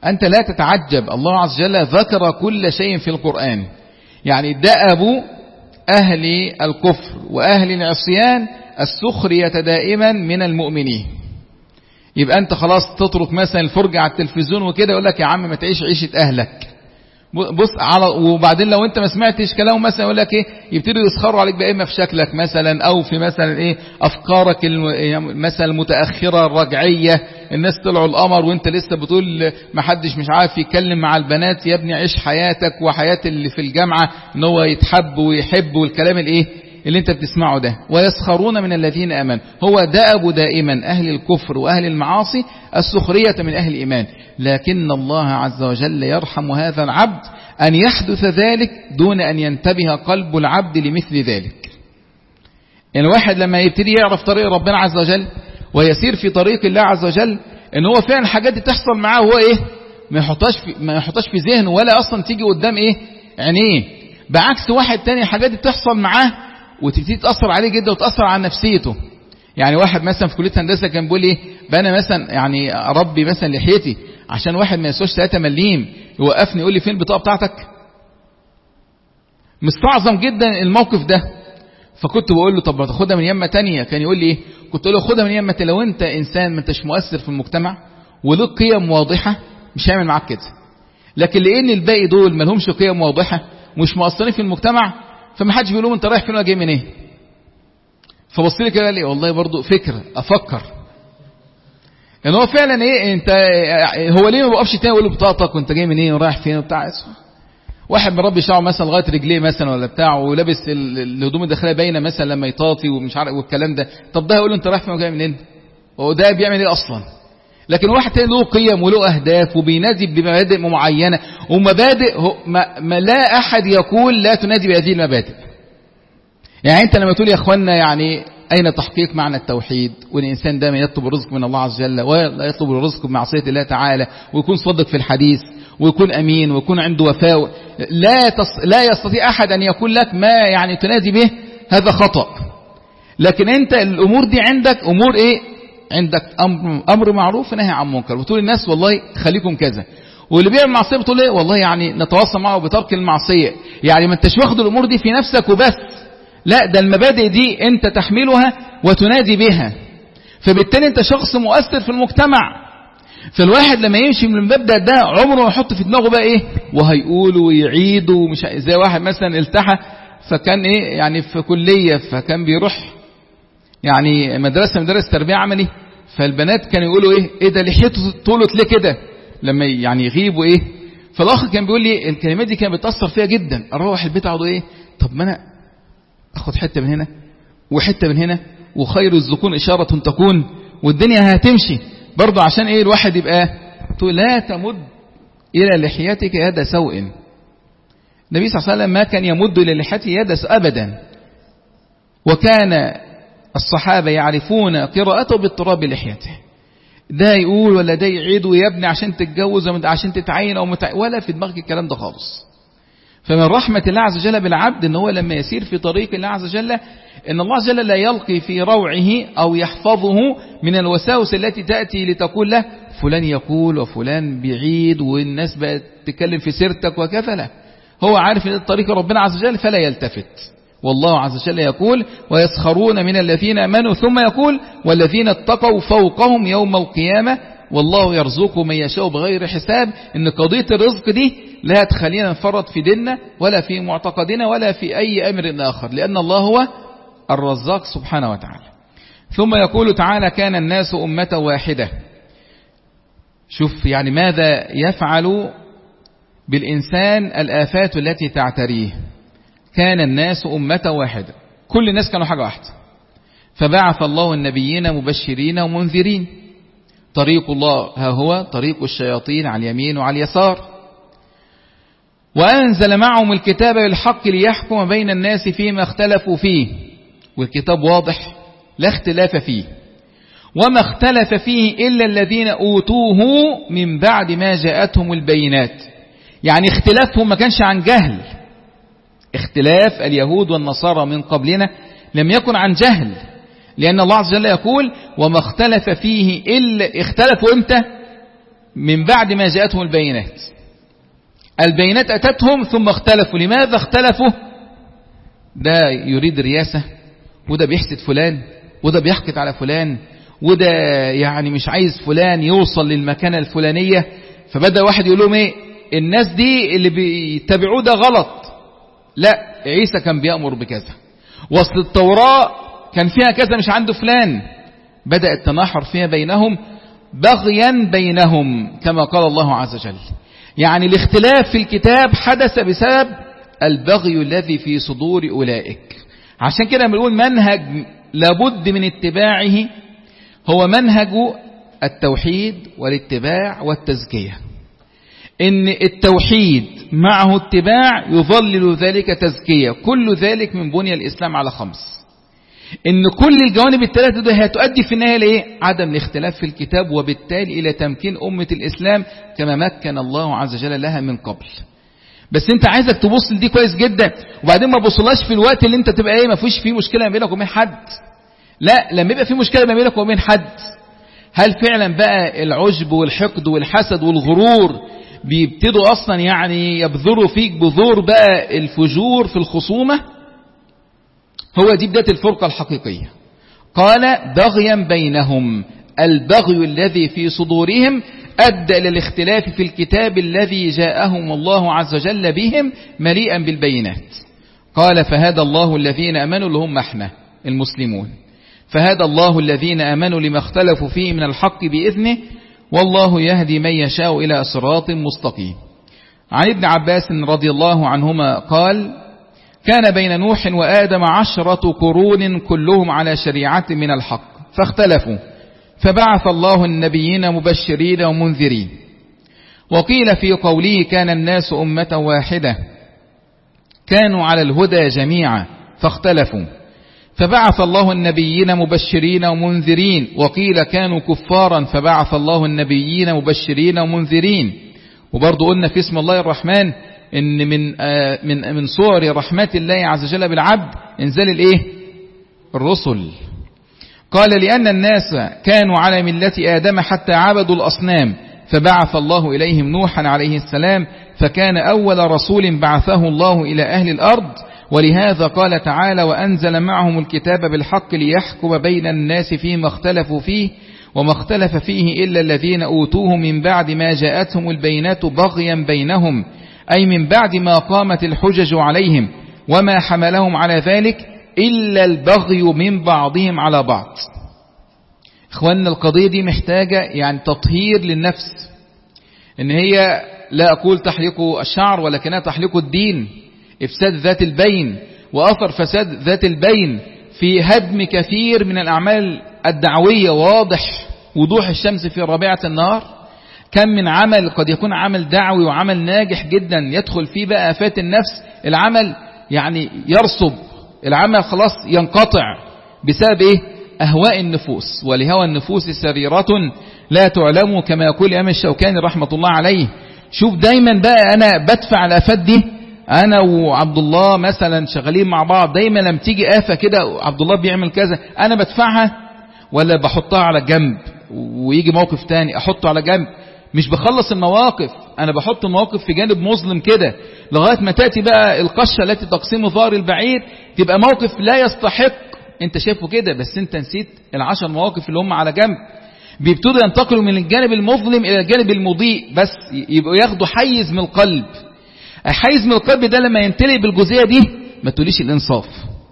أنت لا تتعجب، الله عز وجل ذكر كل شيء في القرآن. يعني دأب أهل الكفر وأهل العصيان السخرية دائما من المؤمنين. يبقى أنت خلاص تترك مثلا الفرجة على التلفزيون وكده، يقول لك يا عم ما تعيش عيشة أهلك، بص على. وبعدين لو انت ما سمعتش كلام مثلا يقول لك ايه، يبتدوا يسخروا عليك بقى، اما في شكلك مثلا او في مثلا ايه افكارك مثلا المتاخره الرجعيه. الناس طلعوا القمر وانت لسه بتقول ما حدش مش عارف يتكلم مع البنات. يا ابني عيش حياتك وحياه اللي في الجامعه، ان هو يتحب ويحب والكلام الايه اللي انت بتسمعه ده. ويسخرون من الذين امنوا، هو دأب دائما اهل الكفر واهل المعاصي السخرية من اهل الايمان. لكن الله عز وجل يرحم هذا العبد ان يحدث ذلك دون ان ينتبه قلب العبد لمثل ذلك. يعني الواحد لما يبتدي يعرف طريق ربنا عز وجل ويسير في طريق الله عز وجل، ان هو فعلا الحاجات دي تحصل معاه هو ايه ما يحطهاش في ما يحطهاش في ذهنه ولا اصلا تيجي قدام ايه عينيه. بعكس واحد تاني الحاجات دي بتحصل معاه وتبتدي تأثر عليه جدا وتأثر على نفسيته. يعني واحد مثلا في كلية هندسة كان بيقول ايه بقى، انا مثلا يعني اربي مثلا لحيتي عشان واحد ما يسويش ثلاثة مليم يوقفني يقول لي فين البطاقة بتاعتك. مستعظم جدا الموقف ده. فكنت بقول له طب ما تاخدها من يمة تانية. كان يقول لي ايه، كنت اقول له خدها من يمة، لو انت انسان ما انتش مؤثر في المجتمع ولك قيم واضحة مش هيعمل معاك كده. لكن لان الباقي دول ما لهمش قيم واضحة ومش مؤثرين في المجتمع، فما حدش بيقول لهم انت رايح فين ولا جاي منين. فبص لي كده قال لي والله برضو فكره افكر ان هو فعلا ايه انت هو ليه ما بيقفش تاني يقول له بطاقتك وانت جاي منين ورايح فين وبتاع. واحد مربي شعره مثلا لغايه رجليه مثلا ولا بتاع ولابس الهدوم الداخليه باينه مثلا لما يطاطي ومش عارف والكلام ده، طب ده هيقول له انت رايح فين وجاي منين؟ هو ده بيعمل ايه اصلا؟ لكن واحد تاني له قيم وله اهداف وبينادي بمبادئ معينه ومبادئ ما, ما لا احد يقول لا تنادي بهذه المبادئ. يعني انت لما تقول يا اخوانا يعني اين تحقيق معنى التوحيد، والانسان دائما يطلب الرزق من الله عز وجل ولا يطلب الرزق بمعصيه الله تعالى، ويكون صادق في الحديث ويكون امين ويكون عنده وفاء، لا تص... لا يستطيع احد ان يقول لك ما يعني تنادي به هذا خطأ. لكن انت الامور دي عندك امور ايه، عندك امر امر معروف ونهي عن منكر، وتقول للناس والله خليكم كذا. واللي بيعمل معصيه بتقول ايه والله يعني نتواصل معه بترك المعصيه. يعني ما انتش واخد الامور دي في نفسك وبس، لا ده المبادئ دي انت تحملها وتنادي بها. فبالتالي انت شخص مؤثر في المجتمع. فالواحد لما يمشي من المبدأ ده عمره ما يحط في دماغه بقى ايه وهيقول ويعيد ومش زي واحد مثلا التحى فكان ايه يعني في كليه فكان بيروح يعني مدرسه مدرسه تربيه عملي، فالبنات كانوا يقولوا ايه ايه ده لحيته طولت ليه كده لما يعني يغيبوا ايه. فالاخ كان بيقول لي الكلمات دي كانت بتاثر فيها جدا. اروح البيت اقعد ايه طب ما انا اخد حته من هنا وحته من هنا وخير الزكون اشاره تكون والدنيا هتمشي برضه. عشان ايه الواحد يبقى تقول لا تمد الى لحيتك يد سوء. النبي صلى الله عليه وسلم ما كان يمد الى لحيته يد سوء ابدا، وكان الصحابه يعرفون قراءته باضطراب لحيته. ده يقول ولا ده يعيد ويبني عشان تتجوز عشان تتعين او متع... ولا في دماغك الكلام ده خالص. فمن رحمة الله عز وجل بالعبد ان هو لما يسير في طريق الله عز وجل ان الله عز وجل لا يلقي في روعه او يحفظه من الوساوس التي تأتي لتقول له فلان يقول وفلان بعيد والناس بقت تتكلم في سيرتك وكذا. لا، هو عارف ان طريق ربنا عز وجل فلا يلتفت. والله عز وجل يقول ويسخرون من الذين امنوا ثم يقول والذين اتقوا فوقهم يوم القيامة والله يرزق من يشاء بغير حساب. ان قضية الرزق دي لا تخلينا نفرط في ديننا ولا في معتقدنا ولا في اي امر اخر، لان الله هو الرزاق سبحانه وتعالى. ثم يقول تعالى كان الناس امة واحدة. شوف يعني ماذا يفعل بالانسان الافات التي تعتريه. كان الناس امة واحدة، كل الناس كانوا حاجة واحدة. فبعث الله النبيين مبشرين ومنذرين. طريق الله ها هو طريق الشياطين على اليمين وعلى اليسار. وأنزل معهم الكتاب بالحق ليحكم بين الناس فيما اختلفوا فيه. والكتاب واضح لا اختلاف فيه. وما اختلف فيه إلا الذين أوتوه من بعد ما جاءتهم البينات. يعني اختلافهم ما كانش عن جهل. اختلاف اليهود والنصارى من قبلنا لم يكن عن جهل، لأن الله عز وجل يقول وما اختلف فيه إلا اختلفوا امتى من بعد ما جاءتهم البينات. البينات أتتهم ثم اختلفوا. لماذا اختلفوا؟ ده يريد رياسة، وده بيحسد فلان، وده بيحقد على فلان، وده يعني مش عايز فلان يوصل للمكانة الفلانية. فبدأ واحد يقول لهم ايه، الناس دي اللي بيتبعوه ده غلط. لا، عيسى كان بيأمر بكذا، وصل التوراة كان فيها كذا مش عنده فلان. بدأ التناحر فيها بينهم بغيا بينهم كما قال الله عز وجل. يعني الاختلاف في الكتاب حدث بسبب البغي الذي في صدور أولئك. عشان كده بنقول منهج لابد من اتباعه هو منهج التوحيد والاتباع والتزكية. إن التوحيد معه اتباع يظلل ذلك تزكية. كل ذلك من بني الإسلام على خمس. إن كل الجوانب الثلاثة دي هتؤدي في النهاية لإيه؟ عدم الاختلاف في الكتاب، وبالتالي إلى تمكين أمة الإسلام كما مكن الله عز وجل لها من قبل. بس أنت عايزك تبص لدي كويس جدا، وبعدين ما بصلاش في الوقت اللي أنت تبقى إيه ما فيش فيه مشكلة ما بينك وبين حد. لا، لما يبقى في مشكلة ما بينك وبين حد، هل فعلا بقى العجب والحقد والحسد والغرور بيبتدوا أصلا يعني يبذروا فيك بذور بقى الفجور في الخصومة؟ هو دي بداية الفرقة الحقيقية. قال بغيا بينهم. البغي الذي في صدورهم أدى إلى الاختلاف في الكتاب الذي جاءهم الله عز وجل بهم مليئا بالبينات. قال فهدى الله الذين أمنوا، اللي هم احنا المسلمون، فهدى الله الذين أمنوا لما اختلفوا فيه من الحق بإذنه، والله يهدي من يشاء إلى صراط مستقيم. عن ابن عباس رضي الله عنهما قال كان بين نوح وآدم عشرة قرون كلهم على شريعة من الحق، فاختلفوا فبعث الله النبيين مبشرين ومنذرين. وقيل في قوله كان الناس أمة واحدة كانوا على الهدى جميعا فاختلفوا فبعث الله النبيين مبشرين ومنذرين. وقيل كانوا كفارا فبعث الله النبيين مبشرين ومنذرين. وبرضو قلنا في اسم الله الرحمن إن من من من صور رحمة الله عز وجل بالعبد إنزال الإيه؟ الرسل. قال لأن الناس كانوا على ملة آدم حتى عبدوا الأصنام، فبعث الله إليهم نوحا عليه السلام، فكان أول رسول بعثه الله إلى أهل الأرض. ولهذا قال تعالى وأنزل معهم الكتاب بالحق ليحكم بين الناس فيما اختلفوا فيه، وما اختلف فيه إلا الذين أوتوه من بعد ما جاءتهم البينات بغيا بينهم، أي من بعد ما قامت الحجج عليهم، وما حملهم على ذلك إلا البغي من بعضهم على بعض. إخواننا القضية دي محتاجة يعني تطهير للنفس، إن هي لا أقول تحليق الشعر ولكنها تحليق الدين، إفساد ذات البين وأثر فساد ذات البين في هدم كثير من الأعمال الدعوية. واضح وضوح الشمس في ربيعة النهار. كم من عمل قد يكون عمل دعوي وعمل ناجح جدا يدخل فيه بقى آفات النفس، العمل يعني يرصب، العمل خلاص ينقطع بسبب إيه؟ أهواء النفوس. ولهوى النفوس سريرة لا تعلم، كما يقول الإمام الشوكاني رحمة الله عليه. شوف دايما بقى أنا بدفع الآفات دي، أنا وعبد الله مثلا شغالين مع بعض، دايما لما تيجي آفة كده عبد الله بيعمل كذا أنا بدفعها ولا بحطها على جنب، ويجي موقف تاني أحطه على جنب. مش بخلص المواقف، أنا بحط المواقف في جانب مظلم كده لغاية ما تأتي بقى القشة التي تقسم ظهر البعير، تبقى موقف لا يستحق. انت شايفه كده بس انت نسيت العشر مواقف اللي هم على جنب. بيبتدوا ينتقلوا من الجانب المظلم إلى الجانب المضيء، بس يبقوا ياخدوا حيز من القلب. حيز من القلب ده لما ينتلي بالجزئية دي ما تقوليش الإنصاف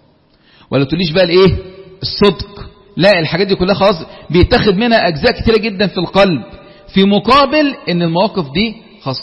ولا تقوليش بقى الإيه؟ الصدق. لا، الحاجات دي كلها خلاص بيتاخد منها أجزاء كتيرة جدا في القلب، في مقابل ان المواقف دي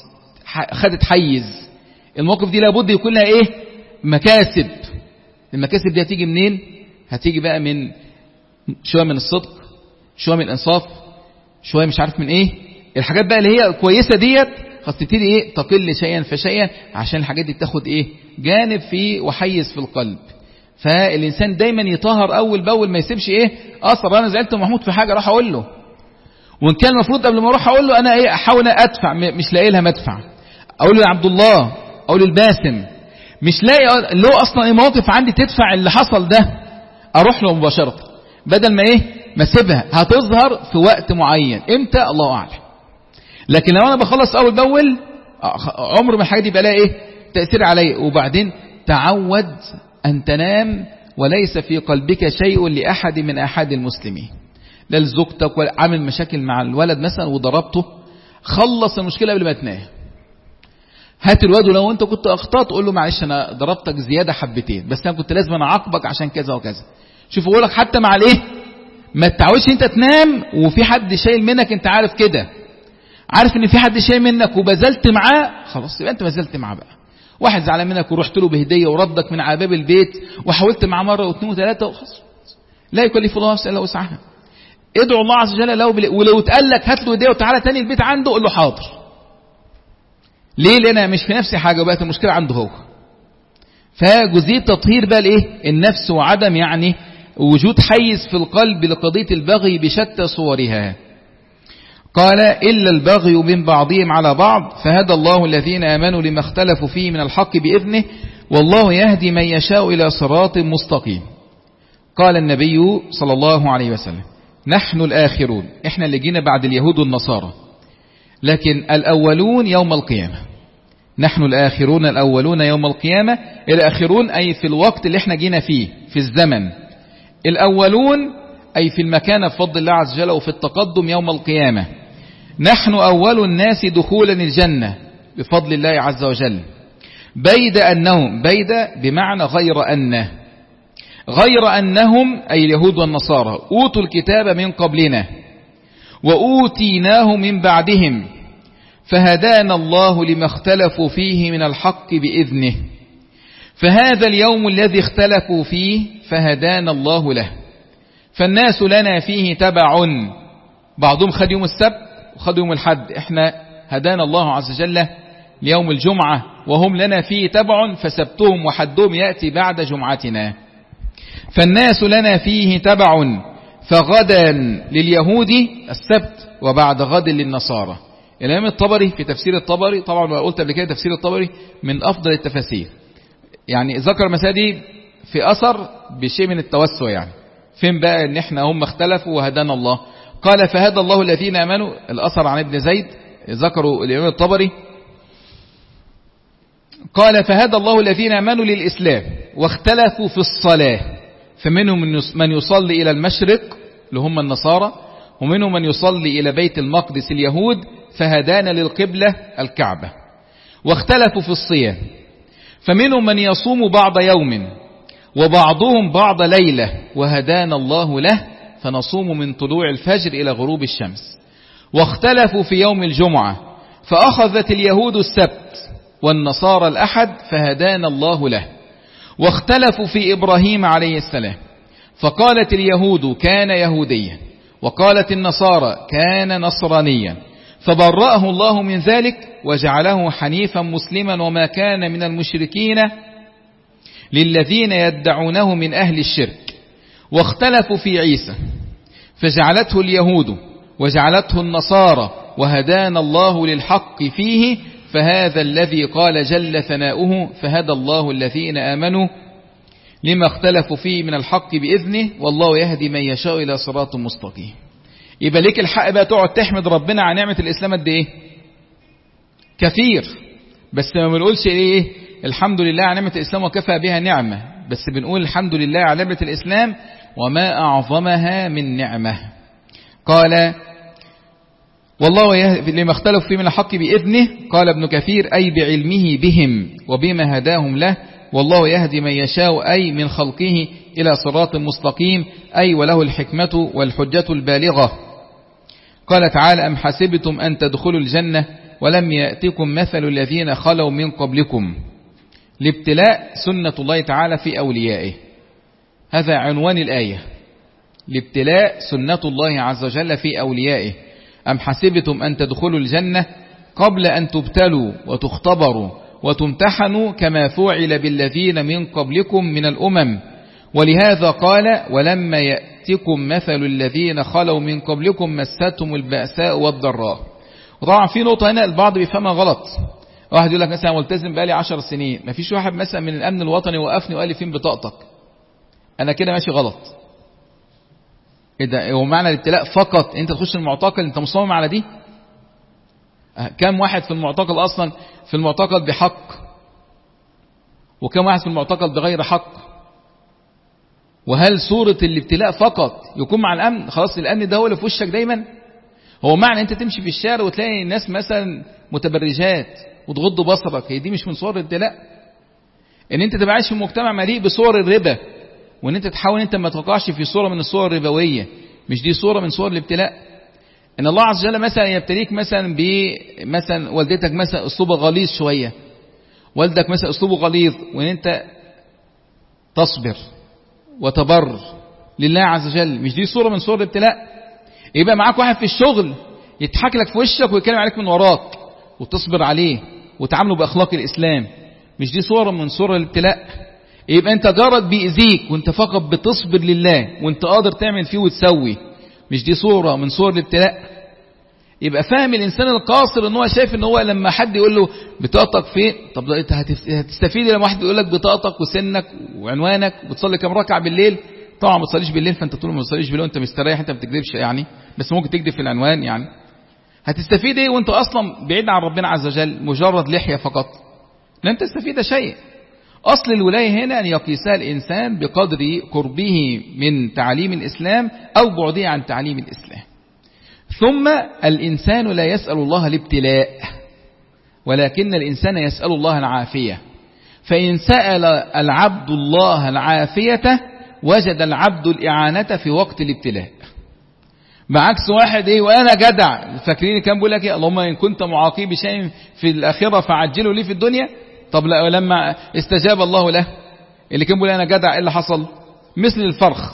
خدت حيز. المواقف دي لابد يكون لها ايه؟ مكاسب. المكاسب دي هتيجي منين؟ هتيجي بقى من شوية من الصدق، شوية من الانصاف، شوية مش عارف من ايه. الحاجات بقى اللي هي كويسة ديت خلاص تبتدي ايه؟ تقل شيئا فشيئا، عشان الحاجات دي تاخد ايه؟ جانب في وحيز في القلب. فالإنسان دايما يطهر أول بأول، ما يسيبش ايه؟ أصلا أنا زعلت محمود في حاجة راح أقول له، وإن كان المفروض قبل ما أروح أقول له أنا إيه أحاول أدفع، مش لاقي لها مدفع. أقول له يا عبد الله، أقول الباسم، مش لاقي له أصلا إيه مواقف عندي تدفع اللي حصل ده، أروح له مباشرة بدل ما إيه ما سيبها. هتظهر في وقت معين، إمتى الله أعلم. لكن لو انا بخلص اول باول عمر ما الحاجه دي يبقى لها ايه تاثير علي. وبعدين تعود ان تنام وليس في قلبك شيء لاحد من احد المسلمين، لا لزوجتك ولا عامل مشاكل مع الولد مثلا وضربته، خلص المشكله قبل ما تنام. هات الواد ولو انت كنت اخطأت قول له معلش انا ضربتك زياده حبتين بس انا كنت لازم اعاقبك عشان كذا وكذا. شوف اقول لك حتى مع الايه ما تتعودش انت تنام وفي حد شايل منك، انت عارف كده، عارف ان في حد شايل منك وبذلت معاه، خلاص يبقى انت بذلت معاه بقى. واحد زعلان منك ورحت له بهديه وردك من على باب البيت وحاولت معاه مره واثنين وثلاثه وخلاص، لا يكلف الله نفسا الا وسعها. ادعو الله عز وجل له، ولو اتقال لك هات له هديه وتعالى تاني البيت عنده قول له حاضر. ليه؟ لان انا مش في نفسي حاجه وبقت المشكله عنده هو. فجزئيه تطهير بقى الايه النفس وعدم يعني وجود حيز في القلب لقضيه البغي بشتى صورها. قال إلا البغي من بعضهم على بعض فهدى الله الذين آمنوا لما اختلفوا فيه من الحق بإذنه والله يهدي من يشاء إلى صراط مستقيم. قال النبي صلى الله عليه وسلم نحن الآخرون، احنا اللي جينا بعد اليهود والنصارى، لكن الأولون يوم القيامة. نحن الآخرون الأولون يوم القيامة، الآخرون أي في الوقت اللي احنا جينا فيه في الزمن، الأولون أي في المكان بفضل الله عز وجل وفي التقدم يوم القيامة. نحن أول الناس دخولا الجنة بفضل الله عز وجل، بيد أنهم، بيد بمعنى غير أن، غير أنهم أي اليهود والنصارى أوتوا الكتاب من قبلنا وأوتيناه من بعدهم فهدانا الله لما اختلفوا فيه من الحق بإذنه فهذا اليوم الذي اختلفوا فيه فهدانا الله له فالناس لنا فيه تبع، بعضهم خد يوم السبت وخد يوم الحد، احنا هدانا الله عز وجل ليوم الجمعة وهم لنا فيه تبع فسبتهم وحدهم يأتي بعد جمعتنا. فالناس لنا فيه تبع فغدا لليهود السبت وبعد غد للنصارى. الإمام الطبري في تفسير الطبري، طبعا ما قلت قبل كده تفسير الطبري من أفضل التفاسير، يعني ذكر المسألة دي في أثر بشيء من التوسع، يعني فين بقى ان احنا هم اختلفوا وهدانا الله. قال فهدى الله الذين امنوا، الاثر عن ابن زيد ذكروا الامام الطبري، قال فهدى الله الذين امنوا للاسلام واختلفوا في الصلاه فمنهم من يصلي الى المشرق اللي هم النصارى ومنهم من يصلي الى بيت المقدس اليهود فهدانا للقبله الكعبه. واختلفوا في الصيام فمنهم من يصوم بعض يوم وبعضهم بعض ليلة وهدانا الله له فنصوم من طلوع الفجر إلى غروب الشمس. واختلفوا في يوم الجمعة فأخذت اليهود السبت والنصارى الأحد فهدانا الله له. واختلفوا في إبراهيم عليه السلام فقالت اليهود كان يهوديا وقالت النصارى كان نصرانيا فبرأه الله من ذلك وجعله حنيفا مسلما وما كان من المشركين للذين يدعونه من أهل الشرك. واختلفوا في عيسى فجعلته اليهود وجعلته النصارى وهدانا الله للحق فيه فهذا الذي قال جل ثناؤه فهدى الله الذين آمنوا لما اختلفوا فيه من الحق بإذنه والله يهدي من يشاء إلى صراط مستقيم. يبقى ليك الحق بقى تقعد تحمد ربنا على نعمة الإسلام قد إيه كثير، بس ما بنقولش إيه الحمد لله على نعمة الإسلام وكفى بها نعمة، بس بنقول الحمد لله على نعمة الإسلام وما أعظمها من نعمة. قال والله يهدي لما اختلفوا فيه من الحق بإذنه، قال ابن كثير أي بعلمه بهم وبما هداهم له، والله يهدي من يشاء أي من خلقه إلى صراط مستقيم أي وله الحكمة والحجة البالغة. قال تعالى أم حسبتم أن تدخلوا الجنة ولم يأتكم مثل الذين خلوا من قبلكم. الابتلاء سنة الله تعالى في أوليائه، هذا عنوان الآية، الابتلاء سنة الله عز وجل في أوليائه. أم حسبتم أن تدخلوا الجنة قبل أن تبتلوا وتختبروا وتمتحنوا كما فعل بالذين من قبلكم من الأمم، ولهذا قال ولما يأتكم مثل الذين خلوا من قبلكم مستهم البأساء والضراء. وطبعا في نقطة هنا البعض بيفهمها غلط، واحد يقول لك مثلا ملتزم بقالي عشر سنين، ما فيش واحد مثلا من الأمن الوطني وقفني وقال لي فين بطاقتك، أنا كده ماشي غلط. إيه ده؟ هو معنى الابتلاء فقط أنت تخش المعتقل أنت مصمم على دي؟ كم واحد في المعتقل أصلا في المعتقل بحق، وكم واحد في المعتقل بغير حق؟ وهل صورة الابتلاء فقط يكون مع الأمن؟ خلاص الأمن ده هو اللي في وشك دايما. هو معنى أنت تمشي في الشارع وتلاقي الناس مثلا متبرجات وتغض بصرك، هي دي مش من صور الابتلاء؟ ان انت تبقى عايش في مجتمع مليء بصور الربا، وان انت تحاول انت ما تقعش في صورة من الصور الربوية، مش دي صورة من صور الابتلاء؟ ان الله عز وجل مثلا يبتليك مثلا بمثلا والدتك مثلا اسلوبها غليظ شوية، والدك مثلا اسلوبه غليظ، وان انت تصبر وتبر لله عز وجل، مش دي صورة من صور الابتلاء؟ يبقى معاك واحد في الشغل يضحك لك في وشك ويتكلم عليك من وراك وتصبر عليه وتعامله بأخلاق الإسلام، مش دي صورة من صور الابتلاء؟ يبقى انت جارك بيأذيك وانت فقط بتصبر لله وانت قادر تعمل فيه وتسوي، مش دي صورة من صور الابتلاء؟ يبقى فاهم الإنسان القاصر ان هو شايف ان هو لما حد يقول له بطاقتك فين، طب انت هتستفيد لما واحد يقول لك بطاقتك وسنك وعنوانك وبتصلي كام ركعة بالليل؟ طبعا ما بتصليش بالليل، فانت تقول ما بتصليش بالليل وانت مستريح، انت ما بتكذبش يعني، بس ممكن تكذب في العنوان يعني. هتستفيد ايه وانت اصلا بعيد عن ربنا عز وجل، مجرد لحية فقط؟ لن تستفيد شيء. أصل الولاية هنا أن يقيسها الإنسان بقدر قربه من تعليم الإسلام أو بعده عن تعليم الإسلام. ثم الإنسان لا يسأل الله الابتلاء، ولكن الإنسان يسأل الله العافية. فإن سأل العبد الله العافية وجد العبد الإعانة في وقت الابتلاء. بعكس واحد ايه وانا جدع، فاكرين كان بيقول لك ايه؟ اللهم ان كنت معاقبي بشيء في الاخره فعجله لي في الدنيا. طب لما استجاب الله له اللي كان بيقول انا جدع ايه اللي حصل؟ مثل الفرخ.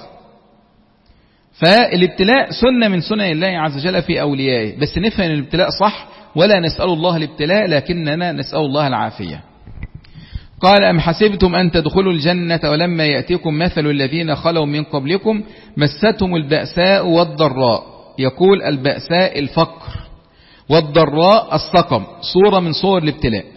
فالابتلاء سنه من سنن الله عز وجل في اوليائه، بس نفهم الابتلاء صح، ولا نسال الله الابتلاء لكننا نسال الله العافيه. قال أم حسبتم أن تدخلوا الجنة ولما يأتيكم مثل الذين خلوا من قبلكم مستهم البأساء والضراء. يقول البأساء الفقر والضراء السقم، صورة من صور الابتلاء.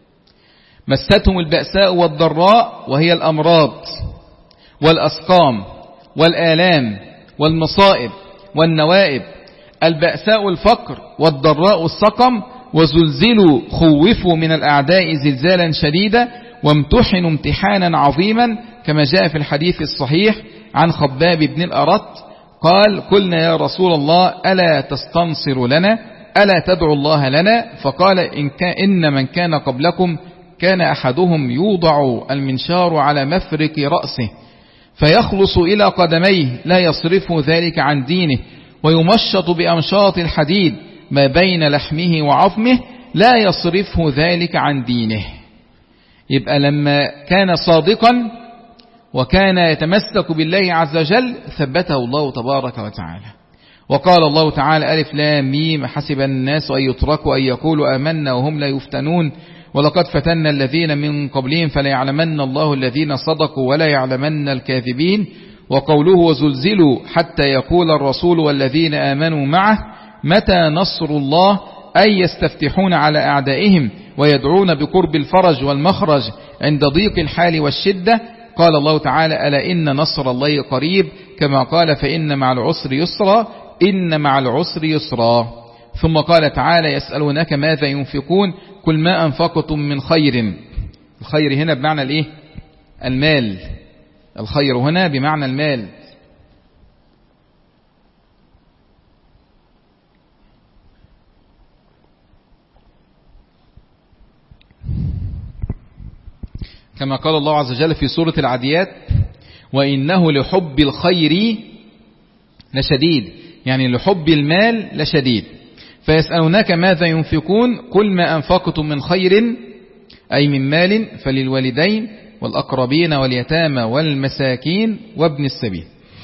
مستهم البأساء والضراء وهي الأمراض والأسقام والآلام والمصائب والنوائب. البأساء الفقر والضراء السقم، وزلزلوا خوفوا من الأعداء زلزالا شديدا وامتحنوا امتحانا عظيما، كما جاء في الحديث الصحيح عن خباب بن الأرت قال قلنا يا رسول الله ألا تستنصر لنا، ألا تدعو الله لنا؟ فقال إن, كان إن من كان قبلكم كان أحدهم يوضع المنشار على مفرق رأسه فيخلص إلى قدميه لا يصرف ذلك عن دينه، ويمشط بأمشاط الحديد ما بين لحمه وعظمه لا يصرفه ذلك عن دينه. يبقى لما كان صادقا وكان يتمسك بالله عز وجل ثبته الله تبارك وتعالى. وقال الله تعالى ألف لام ميم حسب الناس أن يتركوا أن يقولوا آمنا وهم لا يفتنون ولقد فتنا الذين من قبلهم فلا يعلمن الله الذين صدقوا ولا يعلمن الكاذبين. وقوله وزلزلوا حتى يقول الرسول والذين آمنوا معه متى نصر الله، أي يستفتحون على أعدائهم ويدعون بقرب الفرج والمخرج عند ضيق الحال والشدة. قال الله تعالى ألا إن نصر الله قريب، كما قال فإن مع العسر يسرا، إن مع العسر يسرا. ثم قال تعالى يسألونك ماذا ينفقون كل ما أنفقتم من خير. الخير هنا بمعنى الإيه؟ المال. الخير هنا بمعنى المال. كما قال الله عز وجل في سورة العاديات وإنه لحب الخير لشديد، يعني لحب المال لشديد. فيسألونك ماذا ينفقون كل ما أنفقتم من خير أي من مال فللوالدين والأقربين واليتامى والمساكين وابن السبيل.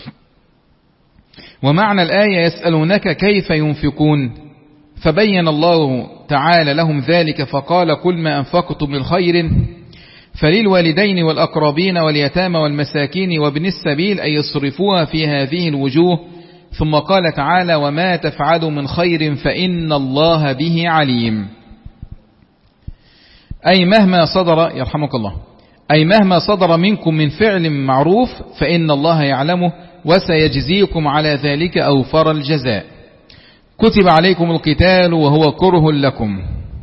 ومعنى الآية يسألونك كيف ينفقون، فبين الله تعالى لهم ذلك فقال كل ما أنفقتم من خير فللوالدين والأقربين واليتامى والمساكين وابن السبيل أي يصرفوها في هذه الوجوه. ثم قال تعالى وما تفعلوا من خير فإن الله به عليم، أي مهما صدر يرحمك الله أي مهما صدر منكم من فعل معروف فإن الله يعلمه وسيجزيكم على ذلك أوفر الجزاء. كتب عليكم القتال وهو كره لكم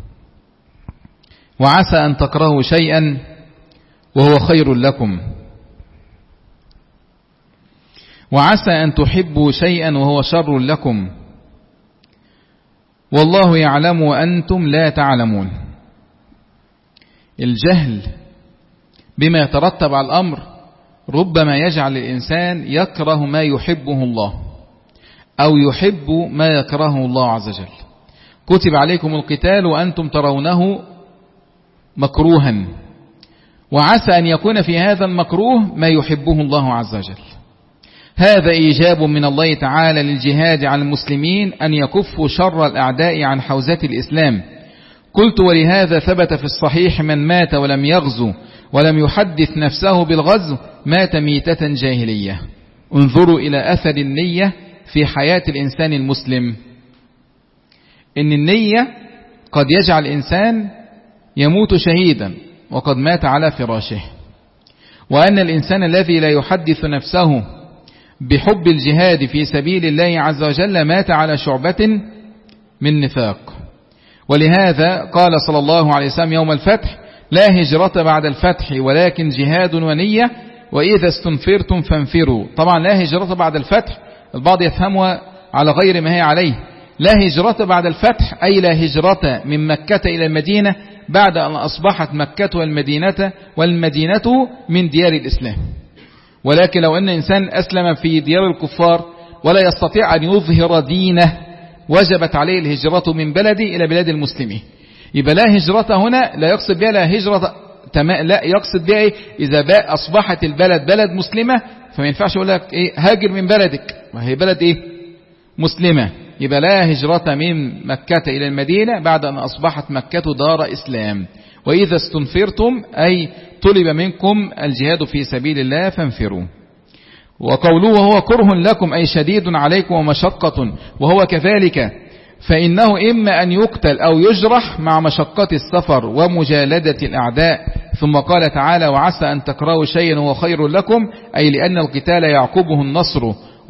وعسى أن تكرهوا شيئا وهو خير لكم وعسى أن تحبوا شيئا وهو شر لكم والله يعلم وأنتم لا تعلمون. الجهل بما يترتب على الأمر ربما يجعل الإنسان يكره ما يحبه الله أو يحب ما يكرهه الله عز وجل. كتب عليكم القتال وأنتم ترونه مكروها وعسى أن يكون في هذا المكروه ما يحبه الله عز وجل. هذا إيجاب من الله تعالى للجهاد على المسلمين أن يكفوا شر الأعداء عن حوزة الإسلام. قلت ولهذا ثبت في الصحيح من مات ولم يغزو ولم يحدث نفسه بالغزو مات ميتة جاهلية. انظروا إلى أثر النية في حياة الإنسان المسلم، إن النية قد يجعل الإنسان يموت شهيدا وقد مات على فراشه، وأن الإنسان الذي لا يحدث نفسه بحب الجهاد في سبيل الله عز وجل مات على شعبة من نفاق. ولهذا قال صلى الله عليه وسلم يوم الفتح: لا هجرة بعد الفتح ولكن جهاد ونية وإذا استنفرتم فانفروا. طبعا لا هجرة بعد الفتح البعض يفهمها على غير ما هي عليه. لا هجرة بعد الفتح أي لا هجرة من مكة إلى المدينة بعد أن أصبحت مكة والمدينة والمدينة من ديار الإسلام. ولكن لو أن إنسان أسلم في ديار الكفار ولا يستطيع أن يظهر دينه وجبت عليه الهجرة من بلدي إلى بلاد المسلمين. يبقى لا هجرة هنا لا يقصد بها لا هجرة تمام، لا يقصد بها إيه؟ إذا أصبحت البلد بلد مسلمة فما ينفعش يقول لك إيه هاجر من بلدك، ما هي بلد إيه مسلمة. يبقى لا هجرة من مكة إلى المدينة بعد أن أصبحت مكة دار إسلام. وإذا استنفرتم أي طلب منكم الجهاد في سبيل الله فانفروا. وقوله وهو كره لكم أي شديد عليكم ومشقة، وهو كذلك فإنه إما أن يقتل أو يجرح مع مشقة السفر ومجالدة الأعداء. ثم قال تعالى: وعسى أن تكرهوا شيئا وهو خير لكم، أي لأن القتال يعقبه النصر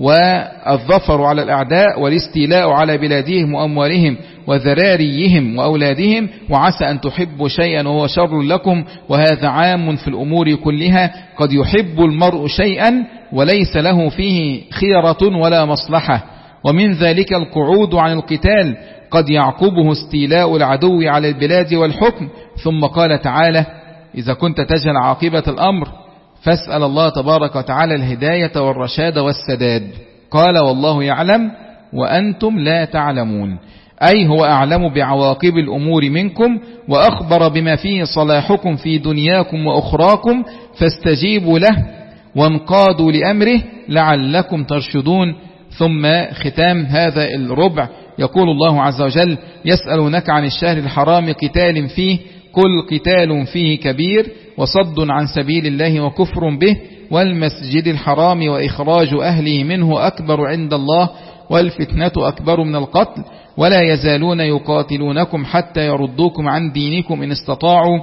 والظفر على الأعداء والاستيلاء على بلادهم وأموالهم وذراريهم وأولادهم. وعسى أن تحبوا شيئا وهو شر لكم، وهذا عام في الأمور كلها. قد يحب المرء شيئا وليس له فيه خيرة ولا مصلحة، ومن ذلك القعود عن القتال قد يعقبه استيلاء العدو على البلاد والحكم. ثم قال تعالى: إذا كنت تجهل عاقبة الأمر فاسأل الله تبارك وتعالى الهداية والرشاد والسداد. قال: والله يعلم وأنتم لا تعلمون، أي هو أعلم بعواقب الأمور منكم وأخبر بما فيه صلاحكم في دنياكم وأخراكم، فاستجيبوا له وانقادوا لأمره لعلكم ترشدون. ثم ختام هذا الربع يقول الله عز وجل: يسألونك عن الشهر الحرام قتال فيه، قل قتال فيه كبير وصد عن سبيل الله وكفر به والمسجد الحرام وإخراج أهله منه أكبر عند الله والفتنة أكبر من القتل ولا يزالون يقاتلونكم حتى يردوكم عن دينكم إن استطاعوا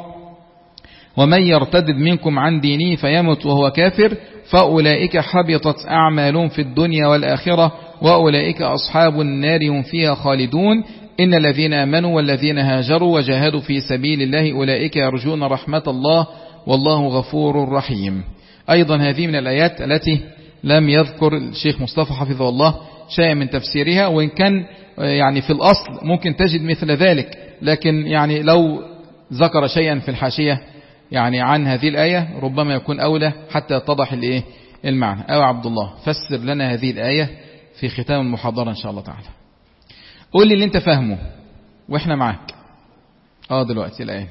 ومن يرتد منكم عن دينه فيمت وهو كافر فأولئك حبطت أعمالهم في الدنيا والآخرة وأولئك أصحاب النار هم فيها خالدون. إن الذين آمنوا والذين هاجروا وجاهدوا في سبيل الله أولئك يرجون رحمة الله والله غفور رحيم. أيضا هذه من الآيات التي لم يذكر الشيخ مصطفى حفظه الله شيء من تفسيرها، وإن كان يعني في الأصل ممكن تجد مثل ذلك، لكن يعني لو ذكر شيئا في الحاشية يعني عن هذه الآية ربما يكون أولى حتى يتضح الإيه المعنى. أو عبد الله فسر لنا هذه الآية في ختام المحاضرة إن شاء الله تعالى. قول لي اللي انت فاهمه واحنا معاك. اه دلوقتي الآية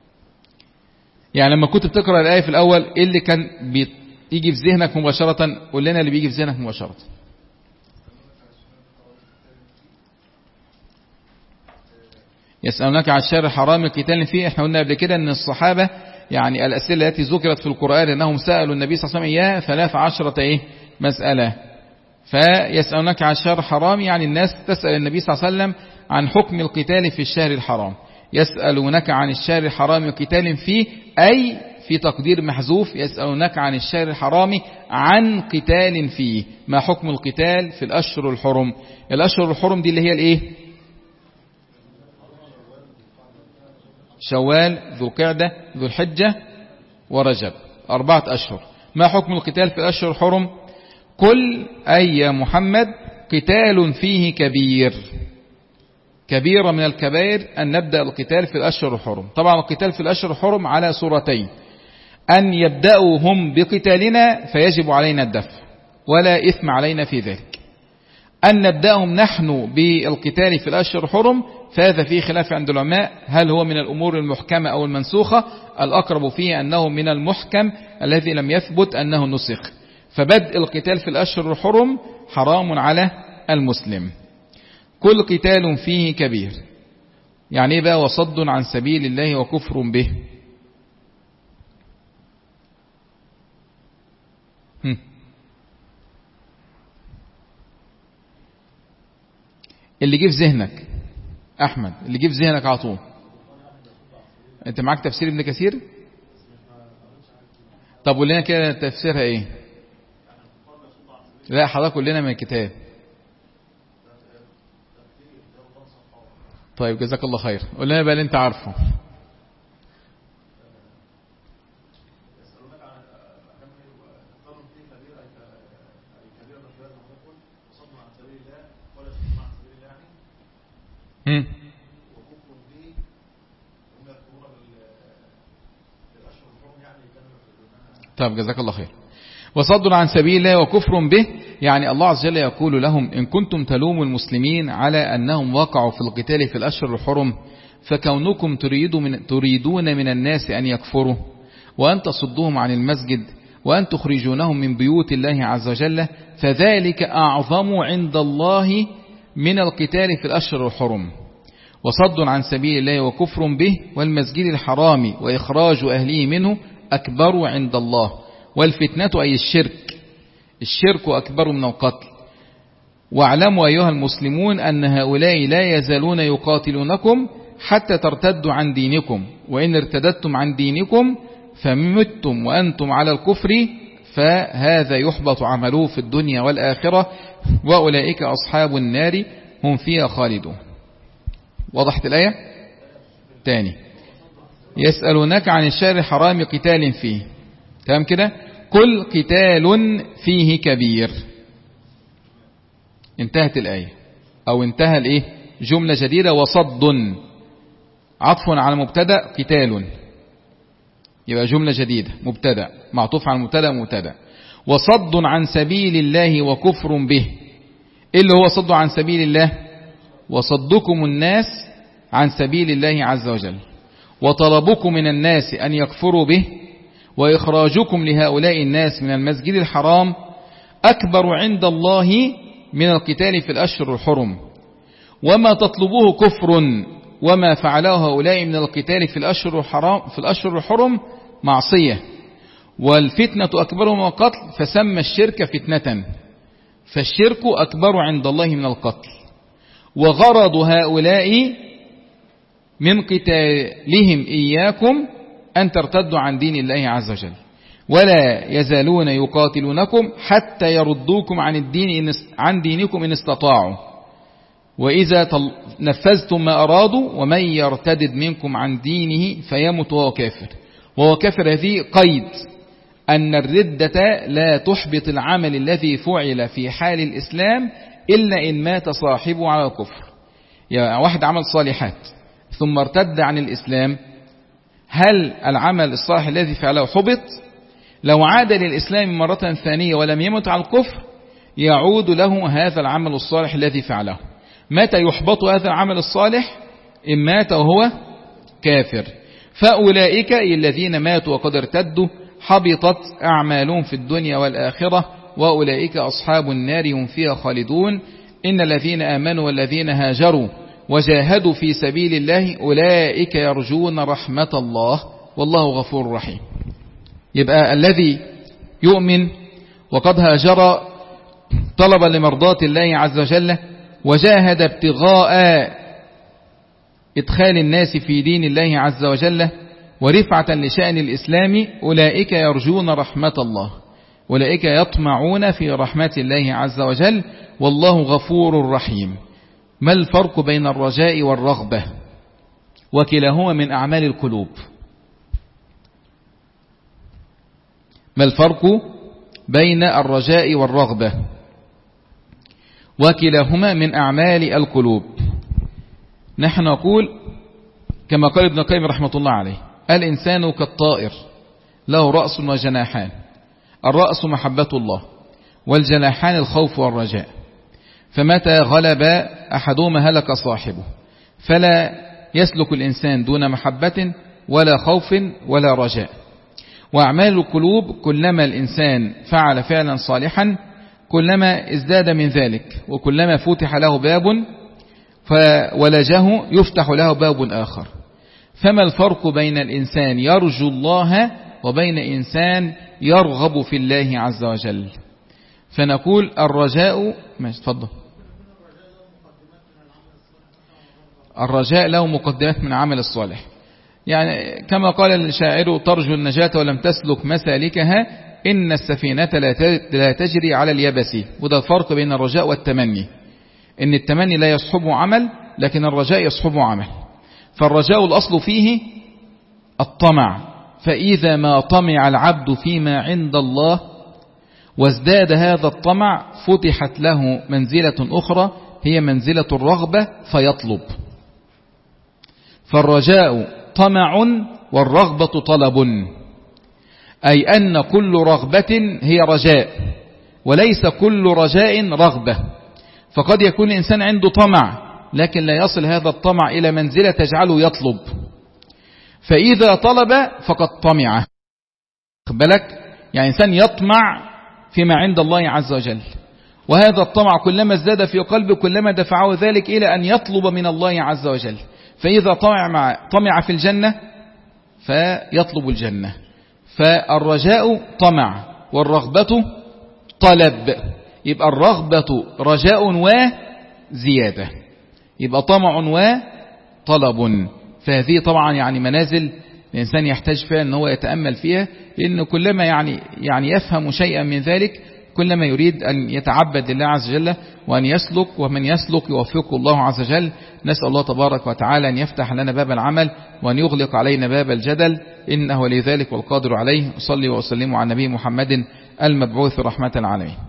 يعني لما كنت بتقرأ الآية في الأول ايه اللي كان بيجي في ذهنك مباشرة؟ قول لنا اللي بيجي في ذهنك مباشرة. يسألونك عن الشهر الحرام قتال فيه. احنا قلنا قبل كده ان الصحابة يعني الأسئلة التي ذكرت في القرآن انهم سألوا النبي صلى الله عليه وسلم اياه ثلاث عشرة ايه مسألة. فيسألونك عن الشهر الحرام يعني الناس تسأل النبي صلى الله عليه وسلم عن حكم القتال في الشهر الحرام. يسألونك عن الشهر الحرام قتال فيه أي في تقدير محذوف يسألونك عن الشهر الحرام عن قتال فيه. ما حكم القتال في الأشهر الحرم؟ الأشهر الحرم دي اللي هي الايه؟ شوال، ذو القعدة، ذو الحجة، ورجب، أربعة أشهر. ما حكم القتال في الأشهر الحرم؟ قل أي يا محمد قتال فيه كبير، كبيرة من الكبائر أن نبدأ القتال في الأشهر الحرم. طبعا القتال في الأشهر الحرم على صورتين: أن يبدأوا هم بقتالنا فيجب علينا الدفع ولا إثم علينا في ذلك، أن نبدأهم نحن بالقتال في الأشهر الحرم فهذا فيه خلاف عند العلماء، هل هو من الأمور المحكمة أو المنسوخة؟ الأقرب فيه أنه من المحكم الذي لم يثبت أنه نسخ، فبدء القتال في الأشهر الحرم حرام على المسلم. كل قتال فيه كبير، يعني ايه بقى وصد عن سبيل الله وكفر به؟ هم. اللي جه في ذهنك احمد، اللي جه في ذهنك على طول. انت معاك تفسير ابن كثير؟ طب قول لنا كده تفسيرها ايه؟ لا حضرتك قول لنا من الكتاب. طيب جزاك الله خير، قول لنا بقى اللي انت عارفه. هم. طيب جزاك الله خير. وصد عن سبيل الله وكفر به، يعني الله عز وجل يقول لهم إن كنتم تلوموا المسلمين على أنهم وقعوا في القتال في الأشهر الحرم فكونكم تريدون من الناس أن يكفروا وأن تصدوهم عن المسجد وأن تخرجونهم من بيوت الله عز وجل فذلك أعظم عند الله من القتال في الأشهر الحرم. وصد عن سبيل الله وكفر به والمسجد الحرام وإخراج أهله منه أكبر عند الله، والفتنة أي الشرك، الشرك أكبر من القتل. واعلموا أيها المسلمون أن هؤلاء لا يزالون يقاتلونكم حتى ترتدوا عن دينكم، وإن ارتدتم عن دينكم فمتم وأنتم على الكفر فهذا يحبط عمله في الدنيا والآخرة وأولئك أصحاب النار هم فيها خالدون. وضحت الآية؟ تاني: يسألونك عن الشهر الحرام قتال فيه، تمام كده؟ كل قتال فيه كبير. انتهت الآية أو انتهى الإيه؟ جملة جديدة: وصد عطف على مبتدأ قتال، يبقى جملة جديدة مبتدأ معطوف على مبتدأ مبتدأ. وصد عن سبيل الله وكفر به، إيه اللي هو صد عن سبيل الله؟ وصدكم الناس عن سبيل الله عز وجل، وطلبكم من الناس أن يكفروا به، وإخراجكم لهؤلاء الناس من المسجد الحرام أكبر عند الله من القتال في الأشهر الحرم. وما تطلبوه كفر، وما فعله هؤلاء من القتال في الأشهر الحرام في الأشهر الحرم معصية، والفتنة أكبر من القتل، فسمى الشرك فتنة، فالشرك أكبر عند الله من القتل. وغرض هؤلاء من قتالهم إياكم أن ترتدوا عن دين الله عز وجل، ولا يزالون يقاتلونكم حتى يردوكم عن الدين عن دينكم إن استطاعوا، وإذا نفذتم ما أرادوا ومن يرتدد منكم عن دينه فيمت وهو كافر. وهو كافر هذه قيد أن الردة لا تحبط العمل الذي فعل في حال الإسلام إلا إن مات صاحبه على الكفر. يعني واحد عمل صالحات ثم ارتد عن الإسلام، هل العمل الصالح الذي فعله حبط؟ لو عاد للإسلام مرة ثانية ولم يمت على الكفر يعود له هذا العمل الصالح الذي فعله. متى يحبط هذا العمل الصالح؟ إن مات وهو كافر. فأولئك الذين ماتوا وقد ارتدوا حبطت أعمالهم في الدنيا والآخرة، وأولئك أصحاب النار هم فيها خالدون. إن الذين آمنوا والذين هاجروا وجاهدوا في سبيل الله أولئك يرجون رحمة الله والله غفور رحيم. يبقى الذي يؤمن وقد هاجر طلبا لمرضاة الله عز وجل وجاهد ابتغاء إدخال الناس في دين الله عز وجل ورفعة لشأن الإسلام أولئك يرجون رحمة الله، أولئك يطمعون في رحمة الله عز وجل، والله غفور رحيم. ما الفرق بين الرجاء والرغبة؟ وكلاهما من أعمال القلوب. ما الفرق بين الرجاء والرغبة؟ وكلاهما من أعمال القلوب. نحن نقول كما قال ابن القيم رحمة الله عليه: الإنسان كالطائر له رأس وجناحان، الرأس محبة الله، والجناحان الخوف والرجاء، فمتى غلب أحدهما هلك صاحبه، فلا يسلك الإنسان دون محبة ولا خوف ولا رجاء. وأعمال القلوب كلما الإنسان فعل فعلا صالحا كلما ازداد من ذلك، وكلما فتح له باب فولجه يفتح له باب آخر. فما الفرق بين الإنسان يرجو الله وبين إنسان يرغب في الله عز وجل؟ فنقول الرجاء ماشي تفضل. الرجاء له مقدمات من عمل الصالح، يعني كما قال الشاعر: ترجو النجاة ولم تسلك مسالكها، إن السفينة لا تجري على اليبس. وده الفرق بين الرجاء والتمني، إن التمني لا يصحبه عمل، لكن الرجاء يصحبه عمل. فالرجاء الأصل فيه الطمع، فإذا ما طمع العبد فيما عند الله وازداد هذا الطمع فتحت له منزلة أخرى هي منزلة الرغبة فيطلب. فالرجاء طمع والرغبة طلب، أي أن كل رغبة هي رجاء وليس كل رجاء رغبة. فقد يكون الإنسان عنده طمع لكن لا يصل هذا الطمع إلى منزلة تجعله يطلب، فإذا طلب فقد طمع. بالك يعني إنسان يطمع فيما عند الله عز وجل، وهذا الطمع كلما ازداد في قلبه كلما دفعه ذلك إلى أن يطلب من الله عز وجل. فإذا طمع, طمع في الجنة فيطلب الجنة. فالرجاء طمع والرغبة طلب، يبقى الرغبة رجاء وزيادة، يبقى طمع وطلب. فهذه طبعا يعني منازل الإنسان يحتاج فيها أن هو يتأمل فيها، لأنه كلما يعني يعني يفهم شيئا من ذلك كلما يريد أن يتعبد لله عز وجل وأن يسلك، ومن يسلك يوفقه الله عز وجل. نسأل الله تبارك وتعالى أن يفتح لنا باب العمل وأن يغلق علينا باب الجدل، إنه لذلك والقادر عليه. أصلي وأسلم على نبي محمد المبعوث رحمة العالمين.